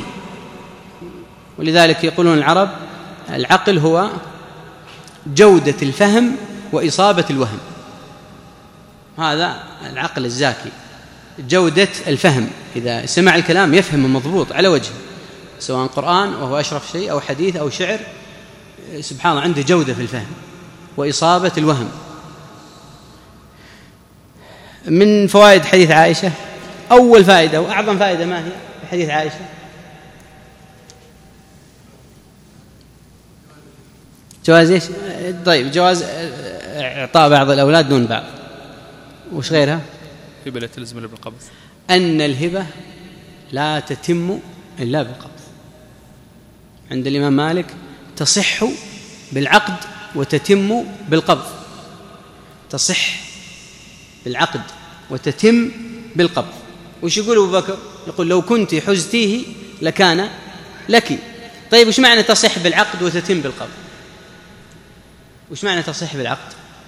ولذلك يقولون العرب العقل هو جودة الفهم وإصابة الوهم، هذا العقل الزاكي، جودة الفهم، إذا سمع الكلام يفهم مضبوط على وجهه، سواء قرآن وهو أشرف شيء أو حديث أو شعر، سبحان الله عنده جودة في الفهم وإصابة الوهم. من فوائد حديث عائشة، أول فائدة وأعظم فائدة ما هي في حديث عائشة؟ جواز إيش؟ طيب جواز إعطاء بعض الأولاد دون بعض. وش غيرها؟ هبة لا تلزم إلا بالقبض، أن الهبة لا تتم إلا بالقبض. عند الإمام مالك تصح بالعقد وتتم بالقبض، تصح بالعقد وتتم بالقبض. وش يقول أبو بكر؟ يقول لو كنت حزتيه لكان لك. طيب وش معنى تصح بالعقد وتتم بالقبض؟ وش معنى تصح بالعقد؟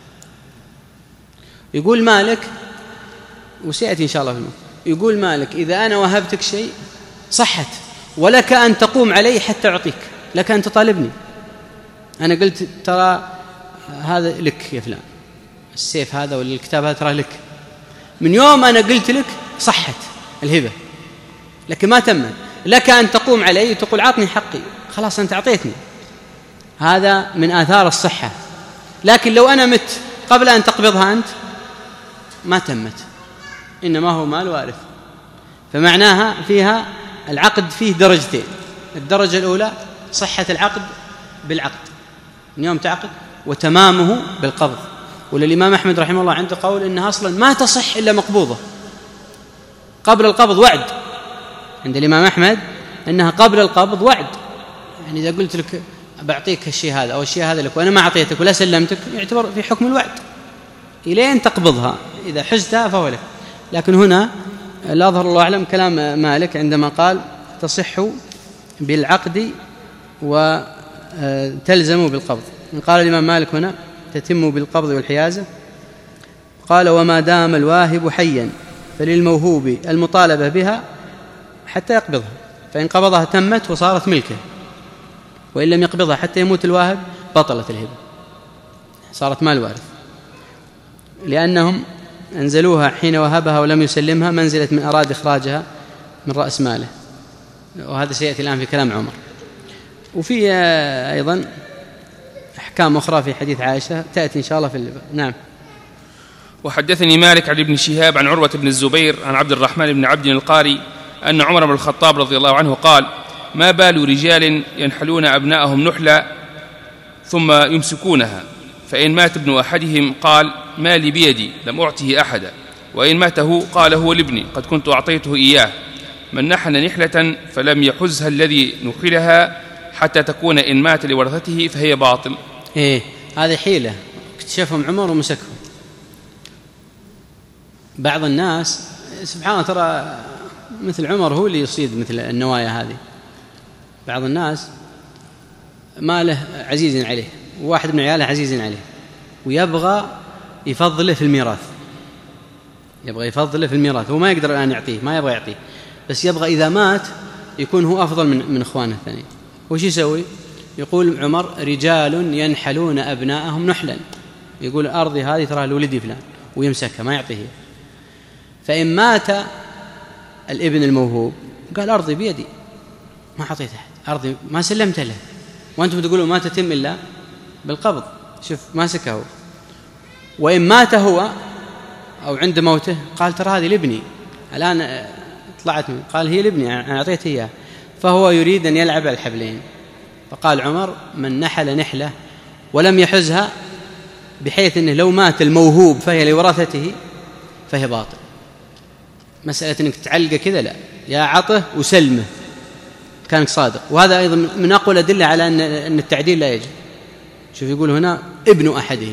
يقول مالك، وسيأتي إن شاء الله في الموت، يقول مالك إذا أنا وهبتك شيء صحت، ولك أن تقوم عليه حتى أعطيك، لك أن تطالبني. أنا قلت ترى هذا لك يا فلان، السيف هذا ولا الكتاب هذا ترى لك، من يوم أنا قلت لك صحت الهبة، لكن ما تمت، لك أن تقوم عليه وتقول عطني حقي، خلاص أنت أعطيتني، هذا من آثار الصحة. لكن لو أنا مت قبل أن تقبضها أنت ما تمت، إنما هو مال وارث. فمعناها فيها العقد فيه درجتين، الدرجة الأولى صحة العقد بالعقد من يوم تعقد، وتمامه بالقبض. وللإمام أحمد رحمه الله عنده قول إنها أصلا ما تصح إلا مقبوضة، قبل القبض وعد. عند الإمام أحمد إنها قبل القبض وعد، يعني إذا قلت لك بعطيك الشيء هذا أو الشيء هذا لك وأنا ما أعطيتك ولا سلمتك، يعتبر في حكم الوعد إلين تقبضها، إذا حزتها فهو لك. لكن هنا لا أظهر الله أعلم كلام مالك عندما قال تصح بالعقد وتلزم بالقبض. قال الإمام مالك هنا تتم بالقبض والحيازة. قال وما دام الواهب حيا فللموهوب المطالبة بها حتى يقبضها، فإن قبضها تمت وصارت ملكه، وإن لم يقبضها حتى يموت الواهب بطلت الهبة، صارت مال وارث، لأنهم أنزلوها حين وهبها ولم يسلمها منزلة من أراد إخراجها من رأس ماله، وهذا سيأتي الآن في كلام عمر. وفي أيضا أحكام أخرى في حديث عائشة تأتي إن شاء الله في اللي. نعم. وحدثني مالك عن ابن شهاب عن عروة بن الزبير عن عبد الرحمن بن عبد القاري أن عمر بن الخطاب رضي الله عنه قال ما بال رجال ينحلون أبناءهم نحلا ثم يمسكونها، فإن مات ابن أحدهم قال ما لي بيدي لم أعطه أحدا، وإن ماته قال هو لابني قد كنت أعطيته إياه. من نحل نحلة فلم يحزها الذي نحلها حتى تكون إن مات لورثته فهي باطل. إيه هذه حيلة اكتشفهم عمر ومسكهم. بعض الناس سبحان الله ترى مثل عمر هو اللي يصيد مثل النوايا هذه. بعض الناس ماله عزيز عليه وواحد من عياله عزيز عليه ويبغى يفضله في الميراث، يبغى يفضله في الميراث، هو ما يقدر الآن يعطيه، ما يبغى يعطيه، بس يبغى إذا مات يكون هو أفضل من من إخوانه الثانيين. وش يسوي؟ يقول عمر رجال ينحلون أبناءهم نحلا، يقول أرضي هذه ترى لولدي فلان ويمسكها ما يعطيه. فإن مات الابن الموهوب قال أرضي بيدي ما حطيت أحد، أرضي ما سلمت له، وأنتم تقولوا ما تتم إلا بالقبض. شوف ماسكه. وإن مات هو أو عند موته قال ترى هذه لابني الآن طلعت منه، قال هي لابني أنا أعطيته إياه، فهو يريد أن يلعب على الحبلين. فقال عمر من نحل نحلة ولم يحزها بحيث أنه لو مات الموهوب فهي لورثته فهي باطل. مسألة أنك تعلق كذا لا، يا عطه وسلمه كانك صادق. وهذا أيضا من أقوى الأدلة على أن التعديل لا يجب. شوف يقول هنا ابن أحده،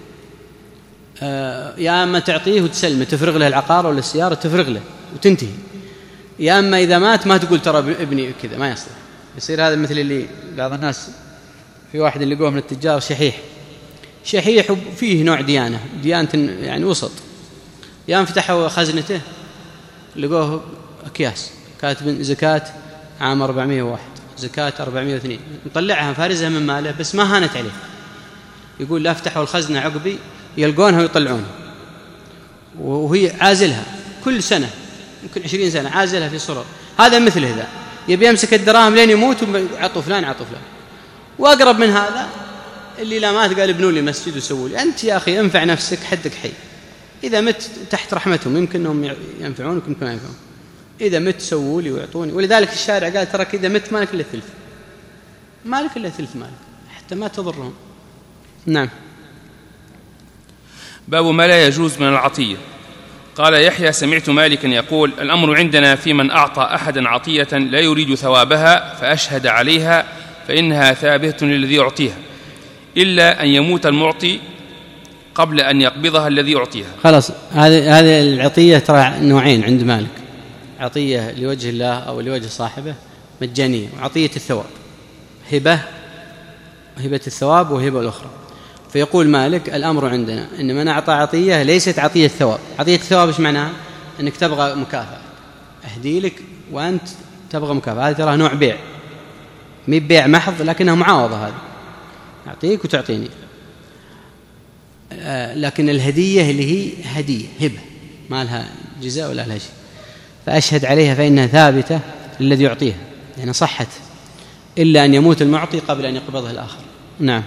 آه يا أما تعطيه وتسلمه تفرغ له العقار ولا السيارة تفرغ له وتنتهي، يا أما إذا مات ما تقول ترى ابني كذا، ما يصلح. يصير هذا مثل اللي بعض الناس في واحد اللي لقوه من التجار شحيح شحيح وفيه نوع ديانة ديانة يعني وسط، يا فتحوا خزنته لقوه أكياس كاتب زكاة عام أربعمائة وواحد زكاة أربعمائة واثنين، نطلعها فارزها من ماله بس ما هانت عليه. يقول لا افتحوا الخزنة عقبي يلقونها ويطلعونها، وهي عازلها كل سنة يمكن عشرين سنة عازلها في صرر. هذا مثل هذا يبي يمسك الدراهم لين يموت وعطوا فلان عطوا فلان. وأقرب من هذا اللي لا مات قال ابنوا لي مسجد وسووا لي. أنت يا أخي انفع نفسك حدك حي، إذا مت تحت رحمتهم يمكن أنهم ينفعونك يمكن ما ينفعون، إذا مت سووا لي ويعطوني. ولذلك الشارع قال ترى إذا مت مالك إلا الثلث، مالك إلا ثلث مالك حتى ما تضرهم. نعم. باب ما لا يجوز من العطية. قال يحيى سمعت مالكا يقول الأمر عندنا في من أعطى أحدا عطية لا يريد ثوابها فأشهد عليها فإنها ثابتة للذي يعطيها، إلا أن يموت المعطي قبل أن يقبضها الذي يعطيها. خلاص هذه هذه العطية ترى نوعين عند مالك، عطية لوجه الله أو لوجه صاحبه مجانية، وعطية الثواب هبة هبة الثواب وهبة الأخرى. فيقول مالك الأمر عندنا إن من أعطى عطية ليست عطية ثواب. عطية الثواب إيش معناها؟ أنك تبغى مكافأة، أهدي لك وأنت تبغى مكافأة، هذا ترى نوع بيع، مي بيع محض لكنها معاوضة، هذه أعطيك وتعطيني. آه لكن الهدية اللي هي هدية هبة ما لها جزاء ولا لها شيء، فأشهد عليها فإنها ثابتة للذي يعطيها، يعني صحت، إلا أن يموت المعطي قبل أن يقبضها الآخر. نعم.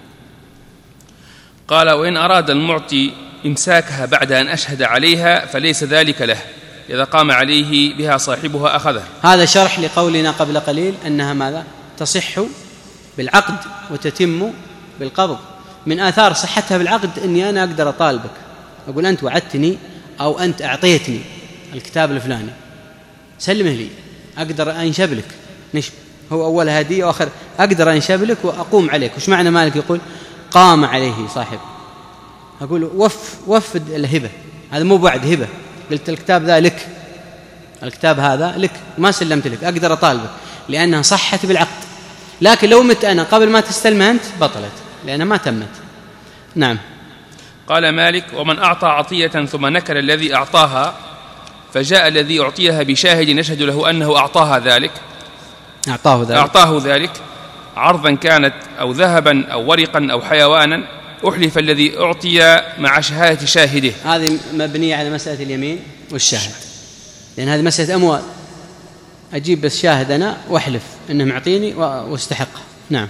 قال وإن أراد المعطي إمساكها بعد أن أشهد عليها فليس ذلك له، إذا قام عليه بها صاحبها أخذها. هذا شرح لقولنا قبل قليل أنها ماذا؟ تصح بالعقد وتتم بالقبض. من آثار صحتها بالعقد أني أنا أقدر أطالبك، أقول أنت وعدتني أو أنت أعطيتني الكتاب الفلاني سلمه لي، أقدر أنشب لك نشب، هو أول هدية وآخر، أقدر أنشب لك وأقوم عليك. وش معنى مالك يقول قام عليه صاحب؟ أقول وف وفد الهبة، هذا مو بعد هبة، قلت الكتاب ذا لك، الكتاب هذا لك، ما سلمت لك، أقدر أطالبك لأنها صحت بالعقد. لكن لو مت أنا قبل ما تستلم أنت بطلت لأنها ما تمت. نعم. قال مالك: ومن أعطى عطية ثم نكر الذي أعطاها فجاء الذي أعطيها بشاهد يشهد له أنه أعطاها ذلك أعطاه ذلك أعطاه ذلك عرضا كانت أو ذهبا أو ورقا أو حيوانا، أحلف الذي أعطي مع شهادة شاهده. هذه مبنية على مسألة اليمين والشاهد، لأن هذه مسألة أموال، أجيب بس شاهد أنا وأحلف أنه معطيني واستحقه. نعم.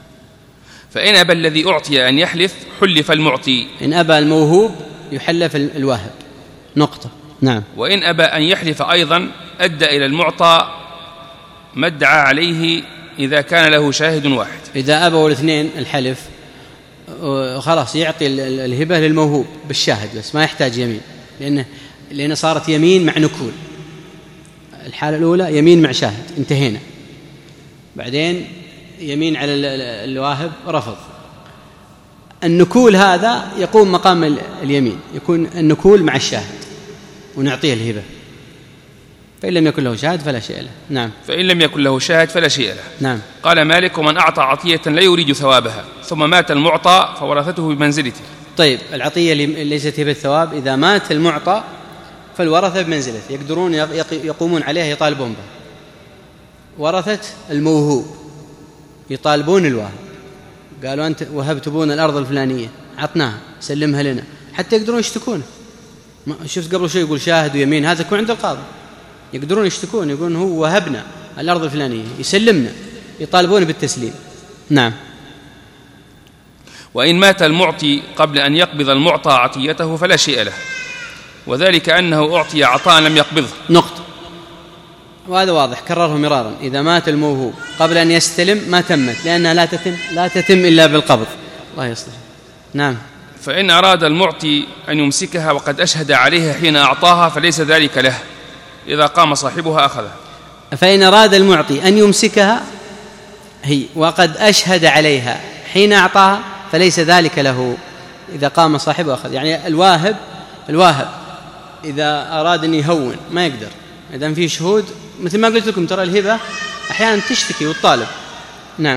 فإن أبى الذي أعطي أن يحلف حلف المعطي. إن أبى الموهوب يحلف الواهب، نقطة. نعم. وإن أبى أن يحلف أيضا أدى إلى المعطى ما ادعى عليه إذا كان له شاهد واحد. إذا أبى الاثنين الحلف خلاص يعطي الهبة للموهوب بالشاهد بس، ما يحتاج يمين، لأنه لأن صارت يمين مع نكول. الحالة الأولى يمين مع شاهد انتهينا، بعدين يمين على الواهب رفض. النكول هذا يقوم مقام اليمين، يكون النكول مع الشاهد ونعطيه الهبة، فإن لم يكن له شاهد فلا شيء له. نعم. فإن لم يكن له شاهد فلا شيء له. نعم. قال مالك: ومن أعطى عطية لا يريد ثوابها ثم مات المعطى فورثته بمنزلته. طيب، العطية اللي ليست هبة الثواب إذا مات المعطى فالورثة بمنزلته، يقدرون يقومون عليها يطالبون به. ورثة الموهوب يطالبون الواهب، قالوا أنت وهبت ابونا الأرض الفلانية عطناها سلمها لنا، حتى يقدرون يشتكون. شفت قبل شوي يقول شاهد ويمين، هذا يكون عند القاضي، يقدرون يشتكون يقولون هو وهبنا الأرض الفلانية يسلمنا، يطالبون بالتسليم. نعم. وإن مات المعطي قبل أن يقبض المعطى عطيته فلا شيء له، وذلك أنه أعطي عطاء لم يقبضه. نقطة. وهذا واضح كرره مرارا، إذا مات الموهوب قبل أن يستلم ما تمت، لأنها لا تتم لا تتم إلا بالقبض. الله يصلح. نعم. فإن أراد المعطي أن يمسكها وقد أشهد عليها حين أعطاها فليس ذلك له، إذا قام صاحبها أخذها. فإن أراد المعطي أن يمسكها هي وقد أشهد عليها حين أعطاها فليس ذلك له، إذا قام صاحبها أخذ. يعني الواهب الواهب إذا أراد أن يهون ما يقدر، إذا في شهود، مثل ما قلت لكم ترى الهبة أحيانا تشتكي والطالب. نعم.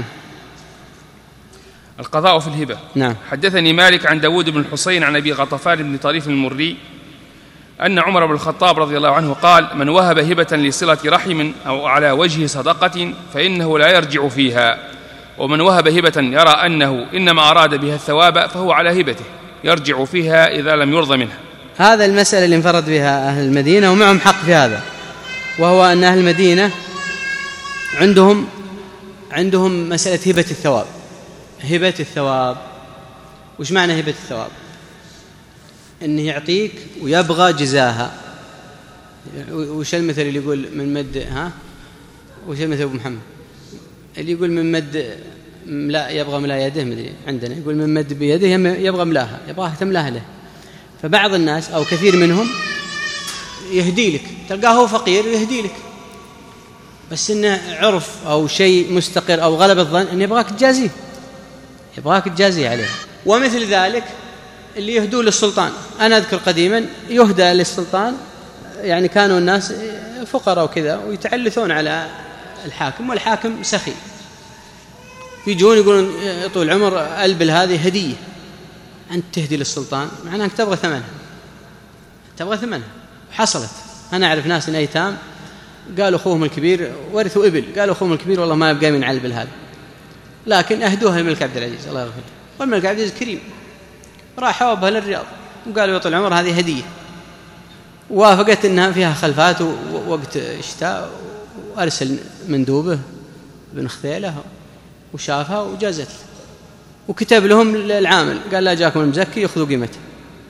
القضاء في الهبة. نعم. حدثني مالك عن داود بن الحسين عن أبي غطفان بن طريف المري أن عمر بن الخطاب رضي الله عنه قال: من وهب هبة لصلة رحم أو على وجه صدقة فإنه لا يرجع فيها، ومن وهب هبة يرى أنه إنما أراد بها الثواب فهو على هبته يرجع فيها إذا لم يرضى منها. هذا المسألة اللي انفرد بها أهل المدينة ومعهم حق في هذا، وهو أن أهل المدينة عندهم عندهم مسألة هبة الثواب. هبة الثواب وش معنى هبة الثواب؟ إنه يعطيك ويبغى جزاها. وش المثل اللي يقول من مد ها وش المثل أبو محمد اللي يقول من مد لا يبغى ملا يده، مدري عندنا يقول من مد بيده يبغى ملاها، يبغاها تملاها له. فبعض الناس أو كثير منهم يهدي لك، تلقاه هو فقير ويهدي لك، بس إنه عرف أو شيء مستقر أو غلب الظن إنه يبغاك تجازيه، يبغاك تجازيه عليه. ومثل ذلك اللي يهدوا للسلطان. أنا أذكر قديما يهدى للسلطان، يعني كانوا الناس فقراء وكذا ويتعلثون على الحاكم، والحاكم سخي، يجون يقولون طول العمر ألبل هذه هدية، أنت تهدي للسلطان معناه أنك تبغى ثمنها، تبغى ثمنها. حصلت، أنا أعرف ناس أيتام قالوا أخوهم الكبير ورثوا إبل، قالوا أخوهم الكبير والله ما يبقى من علبل هذا، لكن أهدوها للملك عبد العزيز الله يغفر له، والملك عبد العزيز كريم، راحوا بها للرياض وقالوا يا طول العمر هذه هدية، وافقت أنها فيها خلفات ووقت الشتاء، وأرسل مندوبه بن خثيلة وشافها وجازت، وكتب لهم العامل قال لا جاكم المزكي يأخذوا قيمته.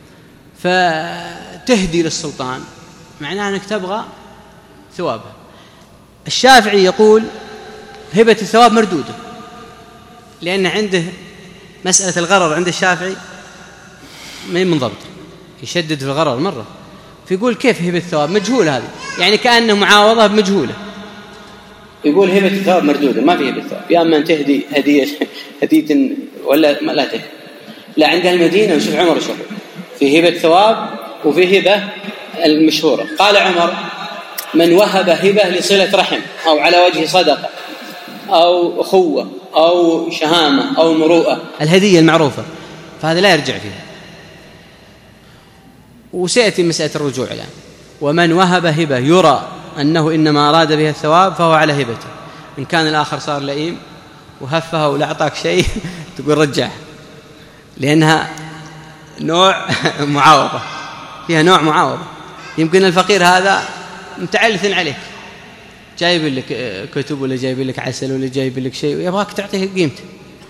فتهدي للسلطان معناه أنك تبغى ثوابه. الشافعي يقول هبة الثواب مردودة، لأن عنده مسألة الغرر عند الشافعي ما هي منضبط، يشدد في الغرر مرة، فيقول كيف هبة الثواب مجهول، هذه يعني كأنه معاوضة مجهولة، يقول هبة الثواب مردودة، ما في هبة الثواب، يا أما أن تهدي هدية هدية ولا لا تهدي. لا، عند المدينة وشوف عمر شوف في هبة ثواب وفي هبة المشهورة. قال عمر: من وهب هبة لصلة رحم أو على وجه صدقة أو أخوة أو شهامة أو مروءة، الهدية المعروفة، فهذا لا يرجع فيها. وسيأتي مسألة الرجوع الآن. ومن وهب هبة يرى أنه إنما أراد بها الثواب فهو على هبته. إن كان الآخر صار لئيم وهفها ولا أعطاك شيء تقول رجعه، لأنها نوع معاوضة، فيها نوع معاوضة. يمكن الفقير هذا متعلث عليك، جايب لك كتب ولا جايب لك عسل ولا جايب لك شيء ويبغاك تعطيه قيمته،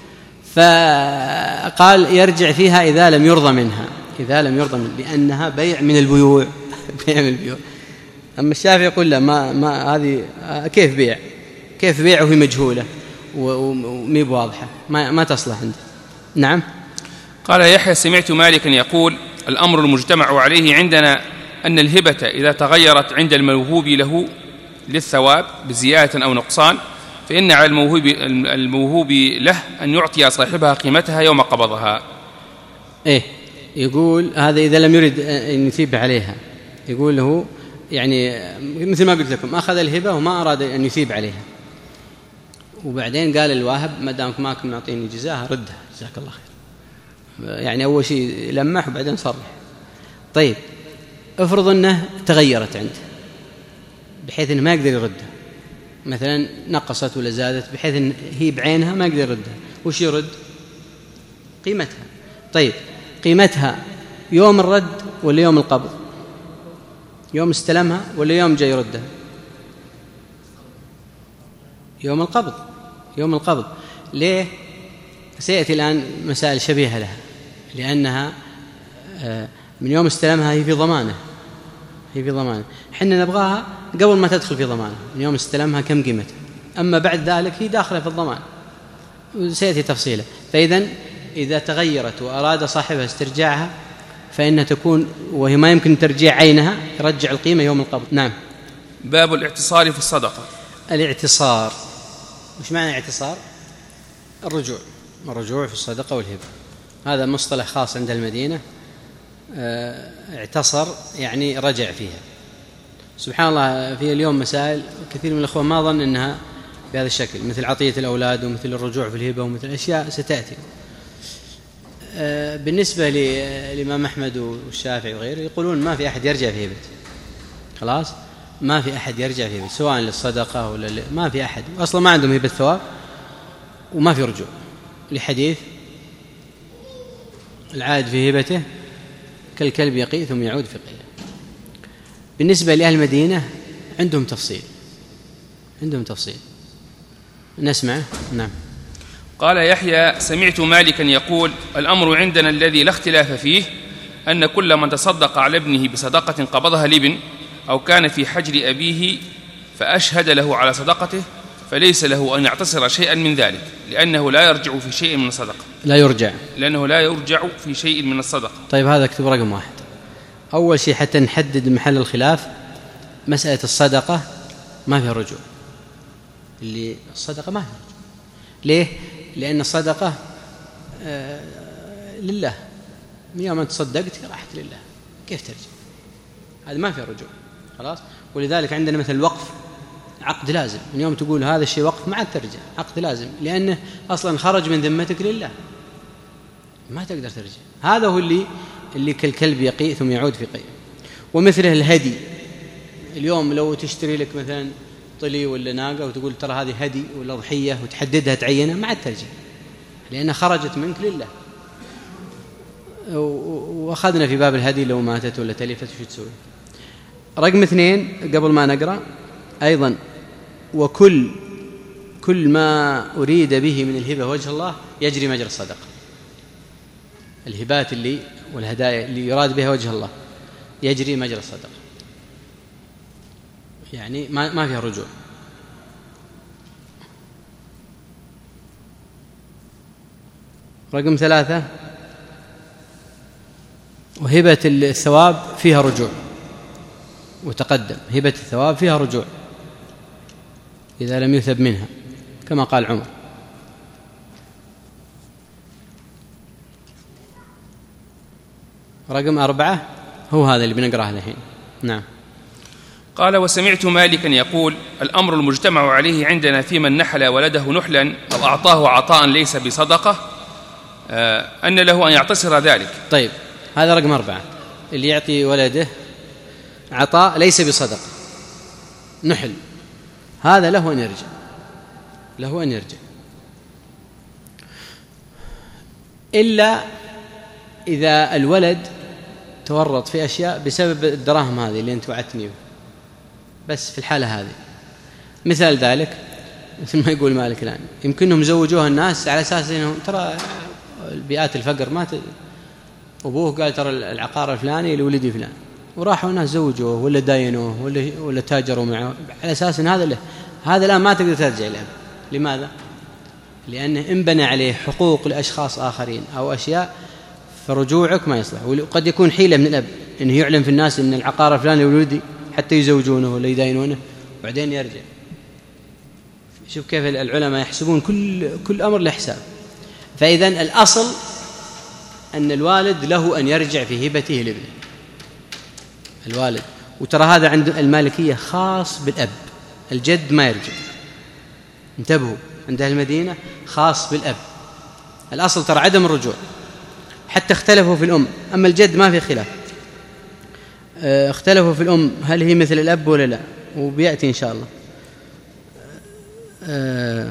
فقال يرجع فيها إذا لم يرضى منها، إذا لم يرضى منها، لأنها بيع من البيوع بيع من البيوع. أما الشافعي يقول لا، ما ما هذه كيف بيع، كيف بيع وهي مجهولة ومي بواضحة، ما ما تصلح عنده. نعم. قال يحيى: سمعت مالكا يقول: الأمر المجتمع عليه عندنا أن الهبة إذا تغيرت عند الموهوب له للثواب بزيادة أو نقصان، فإن على الموهوب, الموهوب له أن يعطي صاحبها قيمتها يوم قبضها. إيه، يقول هذا إذا لم يرد أن يثيب عليها، يقول له يعني مثل ما قلت لكم، أخذ الهبة وما أراد أن يثيب عليها، وبعدين قال الواهب: ما دامك ما كنت معطيني جزاها ردها، جزاك الله خير. يعني أول شيء لمح وبعدين صرح. طيب، افرض أنه تغيرت عنده بحيث أنه ما يقدر يردها، مثلا نقصت ولا زادت بحيث أن هي بعينها ما يقدر يردها، وش يرد؟ قيمتها. طيب، قيمتها يوم الرد ولا يوم القبض؟ يوم استلمها ولا يوم جاي يردها؟ يوم القبض، يوم القبض. ليه؟ سيأتي الآن مسائل شبيهة لها، لأنها من يوم استلمها هي في ضمانه، هي في ضمانه. حنا نبغاها قبل ما تدخل في ضمانه، من يوم استلمها كم قيمتها، أما بعد ذلك هي داخلة في الضمان، سيأتي تفصيله. فإذن إذا تغيرت وأراد صاحبها استرجاعها فإنها تكون، وهي ما يمكن ترجيع عينها، يرجع القيمة يوم القبض. نعم. باب الاعتصار في الصدقة. الاعتصار، وش معنى الاعتصار؟ الرجوع، الرجوع في الصدقة والهبة، هذا مصطلح خاص عند المدينة. اعتصر يعني رجع فيها. سبحان الله، في اليوم مسائل كثير من الأخوان ما ظن أنها بهذا الشكل، مثل عطية الأولاد ومثل الرجوع في الهبة ومثل أشياء ستأتي. بالنسبة للإمام أحمد والشافعي وغيره يقولون ما في أحد يرجع في هبته، خلاص ما في أحد يرجع في هبته سواء للصدقة ولا ل... ما في أحد أصلا ما عندهم هبة ثواب وما في رجوع، لحديث العائد في هبته كالكلب يقي ثم يعود في قيء. بالنسبة لأهل المدينة عندهم تفصيل، عندهم تفصيل نسمع. نعم. قال يحيى: سمعت مالكا يقول: الأمر عندنا الذي لا اختلاف فيه أن كل من تصدق على ابنه بصدقة قبضها لابن أو كان في حجر أبيه فأشهد له على صدقته فليس له أن يعتصر شيئا من ذلك، لأنه لا يرجع في شيء من الصدقة. لا يرجع لأنه لا يرجع في شيء من الصدقة. طيب، هذا اكتب رقم واحد. أول شيء حتى نحدد محل الخلاف، مسألة الصدقة ما فيها رجوع، اللي الصدقة ما فيها رجوع. ليه؟ لأن الصدقة آه لله، من يوم أن تصدقت راحت لله، كيف ترجع؟ هذا ما فيها رجوع، خلاص. ولذلك عندنا مثل الوقف عقد لازم، من يوم تقول هذا الشيء وقف ما عاد ترجع، عقد لازم، لأنه أصلا خرج من ذمتك لله، ما تقدر ترجع. هذا هو اللي اللي كالكلب يقيء ثم يعود في قيء. ومثله الهدي، اليوم لو تشتري لك مثلا طلي ولا ناقة وتقول ترى هذه هدي ولا ضحية وتحددها تعينها، ما عاد ترجع، لأنها خرجت منك لله. وأخذنا في باب الهدي لو ماتت ولا تلفت وش تسوي. رقم اثنين قبل ما نقرأ أيضا: وكل كل ما أريد به من الهبة وجه الله يجري مجرى الصدقة. الهبات اللي والهدايا اللي يراد بها وجه الله يجري مجرى الصدقة، يعني ما ما فيها رجوع. رقم ثلاثة، وهبة الثواب فيها رجوع، وتقدم هبة الثواب فيها رجوع إذا لم يثب منها كما قال عمر. رقم أربعة هو هذا اللي بنقرأه الحين. نعم. قال: وسمعت مالكا يقول: الأمر المجتمع عليه عندنا في من نحل ولده نحلا أو أعطاه عطاء ليس بصدقة آه أن له أن يعتصر ذلك. طيب، هذا رقم أربعة، اللي يعطي ولده عطاء ليس بصدقة نحل، هذا له أن يرجع، له أن يرجع إلا إذا الولد تورط في أشياء بسبب الدراهم هذه اللي أنت وعدتني بها، بس في الحالة هذه. مثال ذلك مثل ما يقول مالك الآن، يمكنهم زوجوها الناس على أساس أنهم ترى البيئات الفقر ما ت... أبوه قال ترى العقار الفلاني لولدي فلان، وراحوا الناس زوجوه ولا داينوه ولا ولا تاجروا معه على أساس أن هذا له. هذا الآن ما تقدر ترجع له. لماذا؟ لأنه انبنى عليه حقوق لأشخاص آخرين أو أشياء، فرجوعك ما يصلح. وقد يكون حيلة من الأب أنه يعلم في الناس أن العقار الفلاني لولدي حتى يزوجونه ولا يداينونه، وبعدين يرجع. شوف كيف العلماء يحسبون كل كل أمر له حساب. فإذن الأصل أن الوالد له أن يرجع في هبته لابنه، الوالد. وترى هذا عند المالكية خاص بالأب، الجد ما يرجع. انتبهوا، عند أهل المدينة خاص بالأب، الأصل ترى عدم الرجوع، حتى اختلفوا في الأم. أما الجد ما في خلاف، اه اختلفوا في الأم هل هي مثل الأب ولا لا، وبيأتي إن شاء الله. اه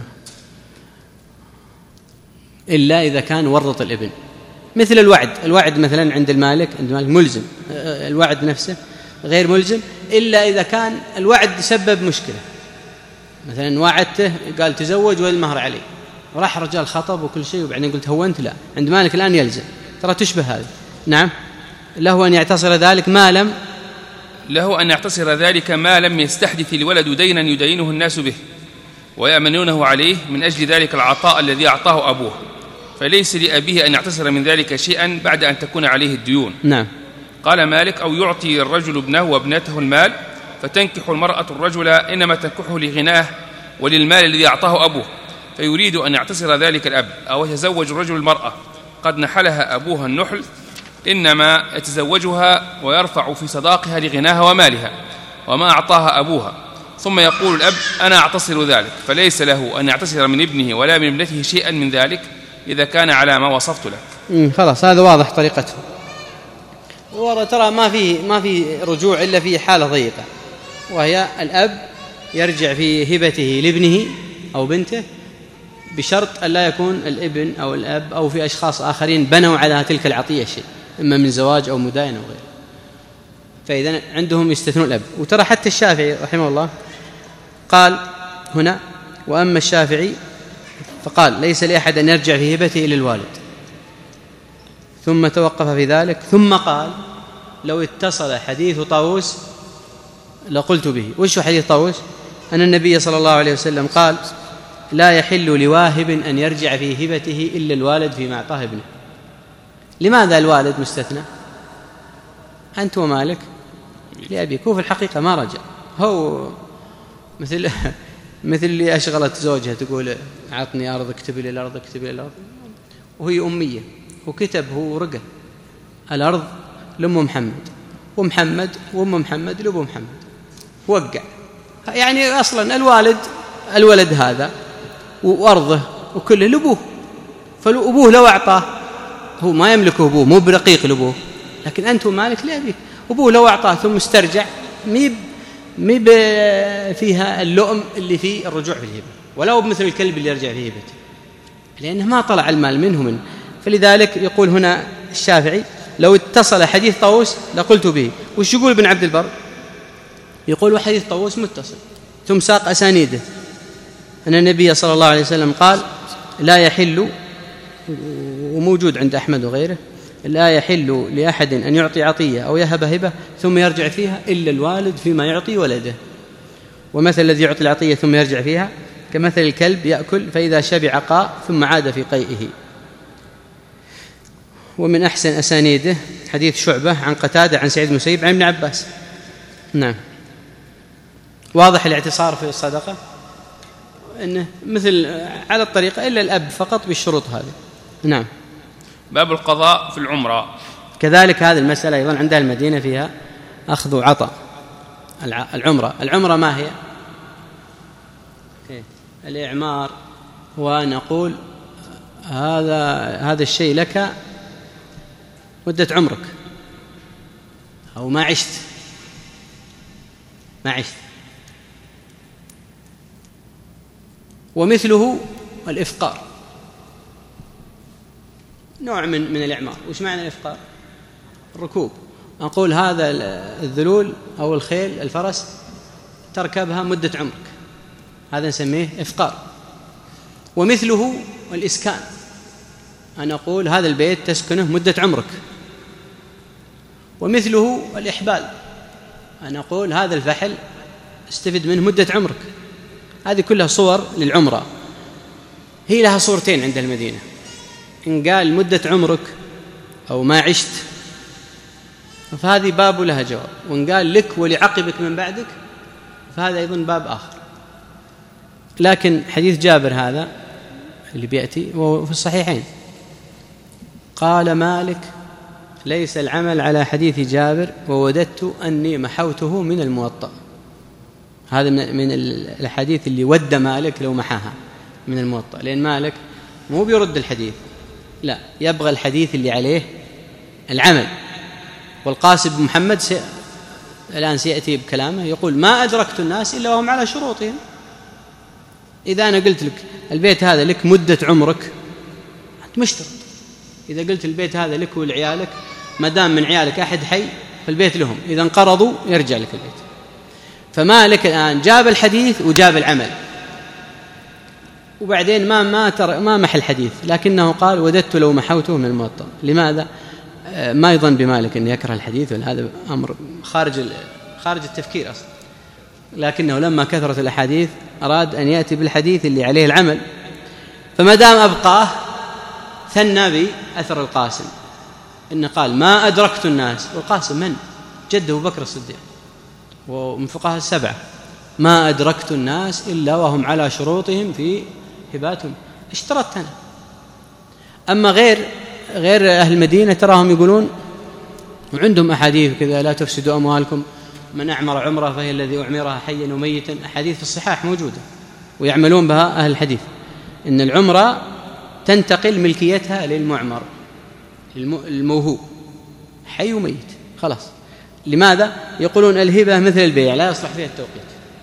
إلا إذا كان ورط الابن، مثل الوعد. الوعد مثلا عند المالك عند المالك ملزم، اه الوعد نفسه غير ملزم إلا إذا كان الوعد سبب مشكلة. مثلا وعدته قال تزوج والمهر عليه، وراح رجال خطب وكل شيء، وبعدين قلت هونت، لا، عند مالك الآن يلزم. ترى تشبه هذه. نعم، له أن يعتصر ذلك ما لم له أن يعتصر ذلك ما لم يستحدث الولد دينا يدينه الناس به ويأمنونه عليه من أجل ذلك العطاء الذي أعطاه أبوه، فليس لأبيه أن يعتصر من ذلك شيئا بعد أن تكون عليه الديون. نعم. قال مالك: أو يعطي الرجل ابنه وابنته المال فتنكح المرأة الرجل إنما تنكحه لغناه وللمال الذي أعطاه أبوه، فيريد أن يعتصر ذلك الأب. أو يتزوج الرجل المرأة قد نحلها أبوها النحل إنما يتزوجها ويرفع في صداقها لغناها ومالها وما أعطاها أبوها، ثم يقول الأب: أنا أعتصر ذلك، فليس له أن يعتصر من ابنه ولا من ابنته شيئا من ذلك إذا كان على ما وصفت له. خلاص، هذا واضح طريقته. وترى ما في ما في رجوع إلا في حالة ضيقة، وهي الأب يرجع في هبته لابنه أو بنته بشرط أن لا يكون الابن أو الأب أو في أشخاص آخرين بنوا على تلك العطية شيء، إما من زواج أو مداين أو غيره. فإذا عندهم يستثنون الأب. وترى حتى الشافعي رحمه الله قال هنا: وأما الشافعي فقال ليس لأحد أن يرجع في هبته إلى الوالد، ثم توقف في ذلك ثم قال: لو اتصل حديث طاووس لقلت به. وش حديث طاووس؟ أن النبي صلى الله عليه وسلم قال: لا يحل لواهب أن يرجع في هبته إلا الوالد فيما أعطاه ابنه. لماذا الوالد مستثنى؟ أنت ومالك لأبيك، هو في الحقيقة ما رجع، هو مثل مثل اللي أشغلت زوجها تقول أعطني أرض اكتب لي الأرض اكتب لي الأرض، وهي أمية، وكتب هو رقة الأرض لأم محمد، ومحمد وأم محمد لأبو محمد، وقع. يعني أصلا الوالد الولد هذا وأرضه وكله لأبوه، فأبوه لو أعطاه، هو ما يملكه أبوه، مو برقيق لأبوه، لكن أنت مالك لأبيك. أبوه لو أعطاه ثم استرجع ميب ميب فيها اللؤم اللي فيه الرجوع في الهبة، ولو بمثل الكلب اللي يرجع في هبته، لأنه ما طلع المال منه منه. فلذلك يقول هنا الشافعي: لو اتصل حديث طاووس لقلت به. وش يقول ابن عبد البر؟ يقول: وحديث طاووس متصل، ثم ساق أسانيده أن النبي صلى الله عليه وسلم قال: لا يحل، وموجود عند أحمد وغيره، لا يحل لأحد أن يعطي عطية أو يهب هبة ثم يرجع فيها إلا الوالد فيما يعطي ولده. ومثل الذي يعطي العطية ثم يرجع فيها كمثل الكلب يأكل فإذا شبع قاء ثم عاد في قيئه. ومن أحسن أسانيده حديث شعبة عن قتادة عن سعيد بن المسيب عن ابن عباس. نعم. واضح الاعتصار في الصدقة إنه مثل على الطريقة إلا الأب فقط بالشروط هذه. نعم. باب القضاء في العمرة. كذلك هذه المسألة أيضا عندها المدينة فيها أخذ وعطاء. العمرة العمرة ما هي؟ الإعمار، ونقول هذا هذا الشيء لك مدة عمرك أو ما عشت ما عشت ومثله الإفقار، نوع من من الإعمار. وش معنى الإفقار؟ الركوب. أقول هذا الذلول أو الخيل الفرس تركبها مدة عمرك، هذا نسميه إفقار. ومثله الإسكان، أنا أقول هذا البيت تسكنه مدة عمرك. ومثله الإحبال، أنا أقول هذا الفحل استفد منه مدة عمرك. هذه كلها صور للعمرة، هي لها صورتين عند المدينة. إن قال مدة عمرك أو ما عشت فهذه باب لها جواب، وإن قال لك ولعقبك من بعدك فهذا أيضا باب آخر. لكن حديث جابر هذا اللي بيأتي وفي الصحيحين قال مالك ليس العمل على حديث جابر ووددت أني محوته من الموطأ. هذا من الحديث اللي ود مالك لو محاها من الموطأ، لأن مالك مو بيرد الحديث، لا، يبغى الحديث اللي عليه العمل. والقاسم بن محمد سي... الآن سيأتي بكلامه يقول ما أدركت الناس إلا وهم على شروطهم. إذا أنا قلت لك البيت هذا لك مدة عمرك أنت مشترط. إذا قلت البيت هذا لك ولعيالك، ما دام من عيالك أحد حي فالبيت لهم، إذا انقرضوا يرجع لك البيت. فمالك الآن جاب الحديث وجاب العمل، وبعدين ما ما تر... ما محل الحديث، لكنه قال وددت لو محوته من الموطأ. لماذا؟ ما يظن بمالك أن يكره الحديث، هذا أمر خارج ال... خارج التفكير أصلا، لكنه لما كثرت الأحاديث أراد أن يأتي بالحديث اللي عليه العمل. فما دام أبقاه ثنى بأثر القاسم، إن قال ما أدركت الناس. والقاسم من؟ جده أبو بكر الصديق ومن فقهاء السبعة. ما أدركت الناس إلا وهم على شروطهم في هباتهم، اشترطت أنا. أما غير غير أهل المدينة تراهم يقولون وعندهم أحاديث كذا لا تفسدوا أموالكم، من أعمر عمره فهي الذي أعمرها حيا وميتا. أحاديث في الصحاح موجودة ويعملون بها أهل الحديث، إن العمرة تنتقل ملكيتها للمعمر الموهوب حي وميت خلاص. لماذا؟ يقولون الهبة مثل البيع لا يصلح فيها التوقيت.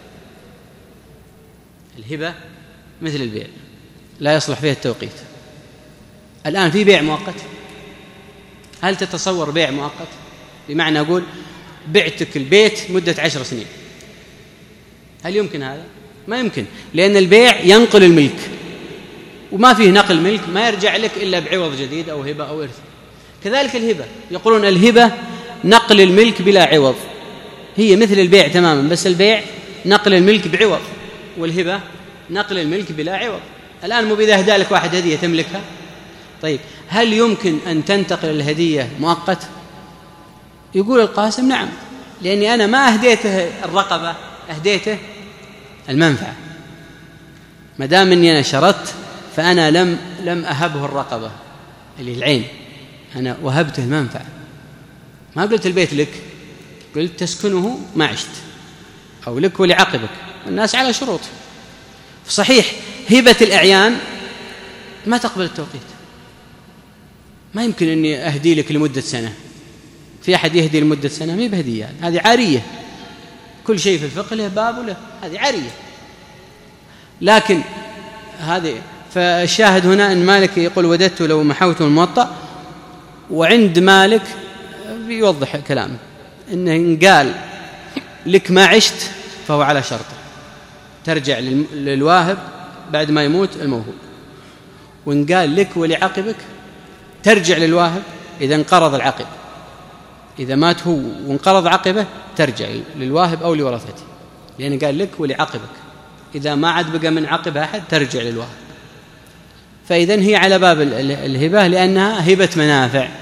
الهبة مثل البيع لا يصلح فيها التوقيت. الآن في بيع مؤقت، هل تتصور بيع مؤقت؟ بمعنى أقول بعتك البيت مدة عشر سنين، هل يمكن هذا؟ ما يمكن، لأن البيع ينقل الملك، وما فيه نقل ملك ما يرجع لك إلا بعوض جديد أو هبة أو إرث. كذلك الهبة، يقولون الهبة نقل الملك بلا عوض، هي مثل البيع تماما، بس البيع نقل الملك بعوض، والهبة نقل الملك بلا عوض. الآن مو بإذا أهدى لك واحد هدية تملكها، طيب هل يمكن أن تنتقل الهدية مؤقت؟ يقول القاسم نعم، لأني أنا ما أهديته الرقبة، أهديته المنفعة. ما دام أني أنا شرطت فأنا لم لم أهبه الرقبة اللي العين، أنا وهبته المنفعة. ما قلت البيت لك، قلت تسكنه ما عشت، أو لك ولعقبك، الناس على شروط. صحيح هبة الأعيان ما تقبل التوقيت، ما يمكن أني أهدي لك لمدة سنة. في أحد يهدي لمدة سنة؟ ما بهدية، هذه عارية. كل شيء في الفقه له باب وله، هذه عارية. لكن هذه، فالشاهد هنا أن مالك يقول وددت لو محوته الموطأ. وعند مالك بيوضح كلامه إنه إن قال لك ما عشت فهو على شرطه، ترجع للواهب بعد ما يموت الموهوب. وإن قال لك ولعقبك ترجع للواهب إذا انقرض العقب، إذا مات هو وانقرض عقبه ترجع للواهب أو لورثته، لأن قال لك ولعقبك، إذا ما عاد بقى من عقب أحد ترجع للواهب. فإذن هي على باب الهبة، لأنها هبة منافع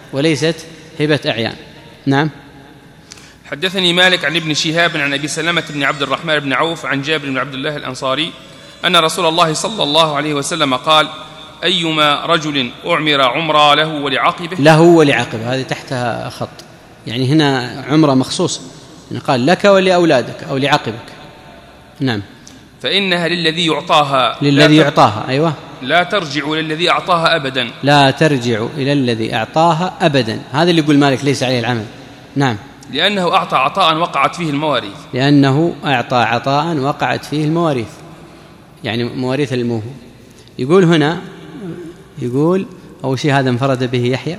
وليست هبة أعيان. نعم. حدثني مالك عن ابن شهاب عن أبي سلمة بن عبد الرحمن بن عوف عن جابر بن عبد الله الأنصاري أن رسول الله صلى الله عليه وسلم قال: أيما رجل أعمر عمرة له ولعقبه له ولعقبه، هذه تحتها خط، يعني هنا عمرة مخصوصة، يعني قال لك ولأولادك أو لعقبك. نعم. فإنها للذي يعطاها للذي يعطاها أيوة لا ترجع إلى الذي أعطاها أبدا لا ترجع إلى الذي أعطاها أبدا، هذا اللي يقول مالك ليس عليه العمل. نعم. لأنه أعطى عطاء وقعت فيه المواريث لأنه أعطى عطاء وقعت فيه المواريث، يعني مواريث الموهوب. يقول هنا، يقول أول شيء هذا انفرد به يحيى،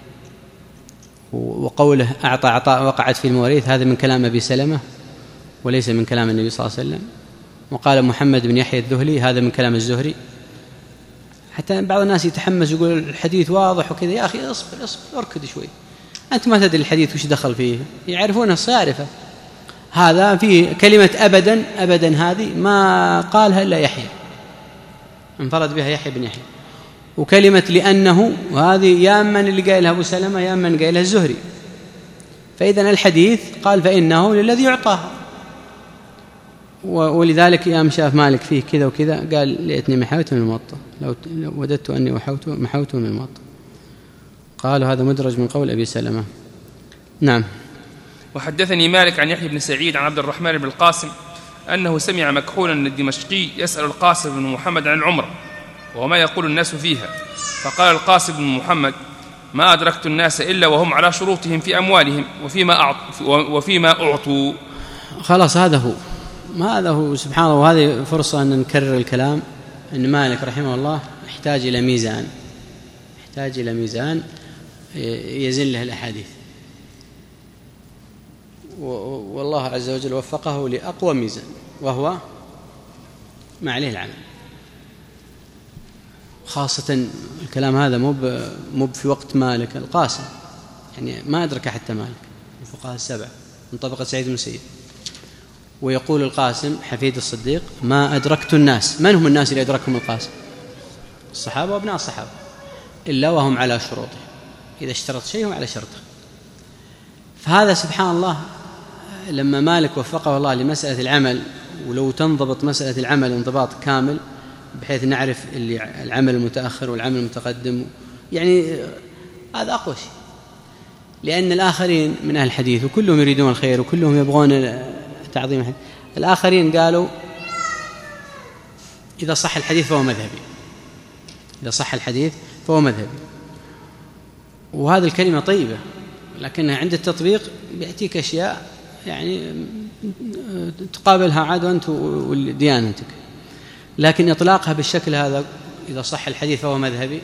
وقوله أعطى عطاء وقعت فيه المواريث هذا من كلام أبي سلمة وليس من كلام النبي صلى الله عليه وسلم. وقال محمد بن يحيى الذهلي هذا من كلام الزهري. حتى بعض الناس يتحمس يقول الحديث واضح وكذا، يا أخي اصبر اصبر اركد شوي، أنت ما تدري الحديث وش دخل فيه، يعرفون الصارفة. هذا فيه كلمة أبدا، أبدا هذه ما قالها إلا يحيى، انفرد بها يحيى بن يحيى. وكلمة لأنه، وهذه يا من اللي قايلها أبو سلمة يا من قايلها الزهري. فإذن الحديث قال فإنه للذي يعطاها، ولذلك يا شاف مالك فيه كذا وكذا قال ليتني محوت من الموطأ، لو وددت أني محوت من الموطأ. قالوا هذا مدرج من قول أبي سلمة. نعم. وحدثني مالك عن يحيى بن سعيد عن عبد الرحمن بن القاسم أنه سمع مكحولا الدمشقي يسأل القاسم بن محمد عن العمرة وما يقول الناس فيها، فقال القاسم بن محمد: ما أدركت الناس إلا وهم على شروطهم في أموالهم وفيما أعط وفيما أعطوا. خلاص هذا هو هذا هو سبحان الله. وهذه فرصة أن نكرر الكلام أن مالك رحمه الله يحتاج إلى ميزان، يحتاج إلى ميزان يزن له الأحاديث، والله عز وجل وفقه لأقوى ميزان وهو ما عليه العمل. خاصة الكلام هذا مو مو في وقت مالك، القاسم يعني ما أدرك حتى مالك الفقهاء السبع من طبقة سعيد بن المسيب. ويقول القاسم حفيد الصديق: ما أدركت الناس. من هم الناس اللي أدركهم القاسم؟ الصحابة وابناء الصحابة، إلا وهم على شروطه، إذا اشترط شيء هم على شرطه. فهذا سبحان الله لما مالك وفقه الله لمسألة العمل، ولو تنضبط مسألة العمل انضباط كامل بحيث نعرف اللي العمل المتأخر والعمل المتقدم، يعني هذا أقوى شيء. لأن الآخرين من أهل الحديث وكلهم يريدون الخير وكلهم يبغون تعظيم الحديث، الآخرين قالوا إذا صح الحديث فهو مذهبي، إذا صح الحديث فهو مذهبي. وهذه الكلمة طيبة، لكنها عند التطبيق بيأتيك أشياء يعني تقابلها عاد أنت وديانتك. لكن إطلاقها بالشكل هذا إذا صح الحديث فهو مذهبي،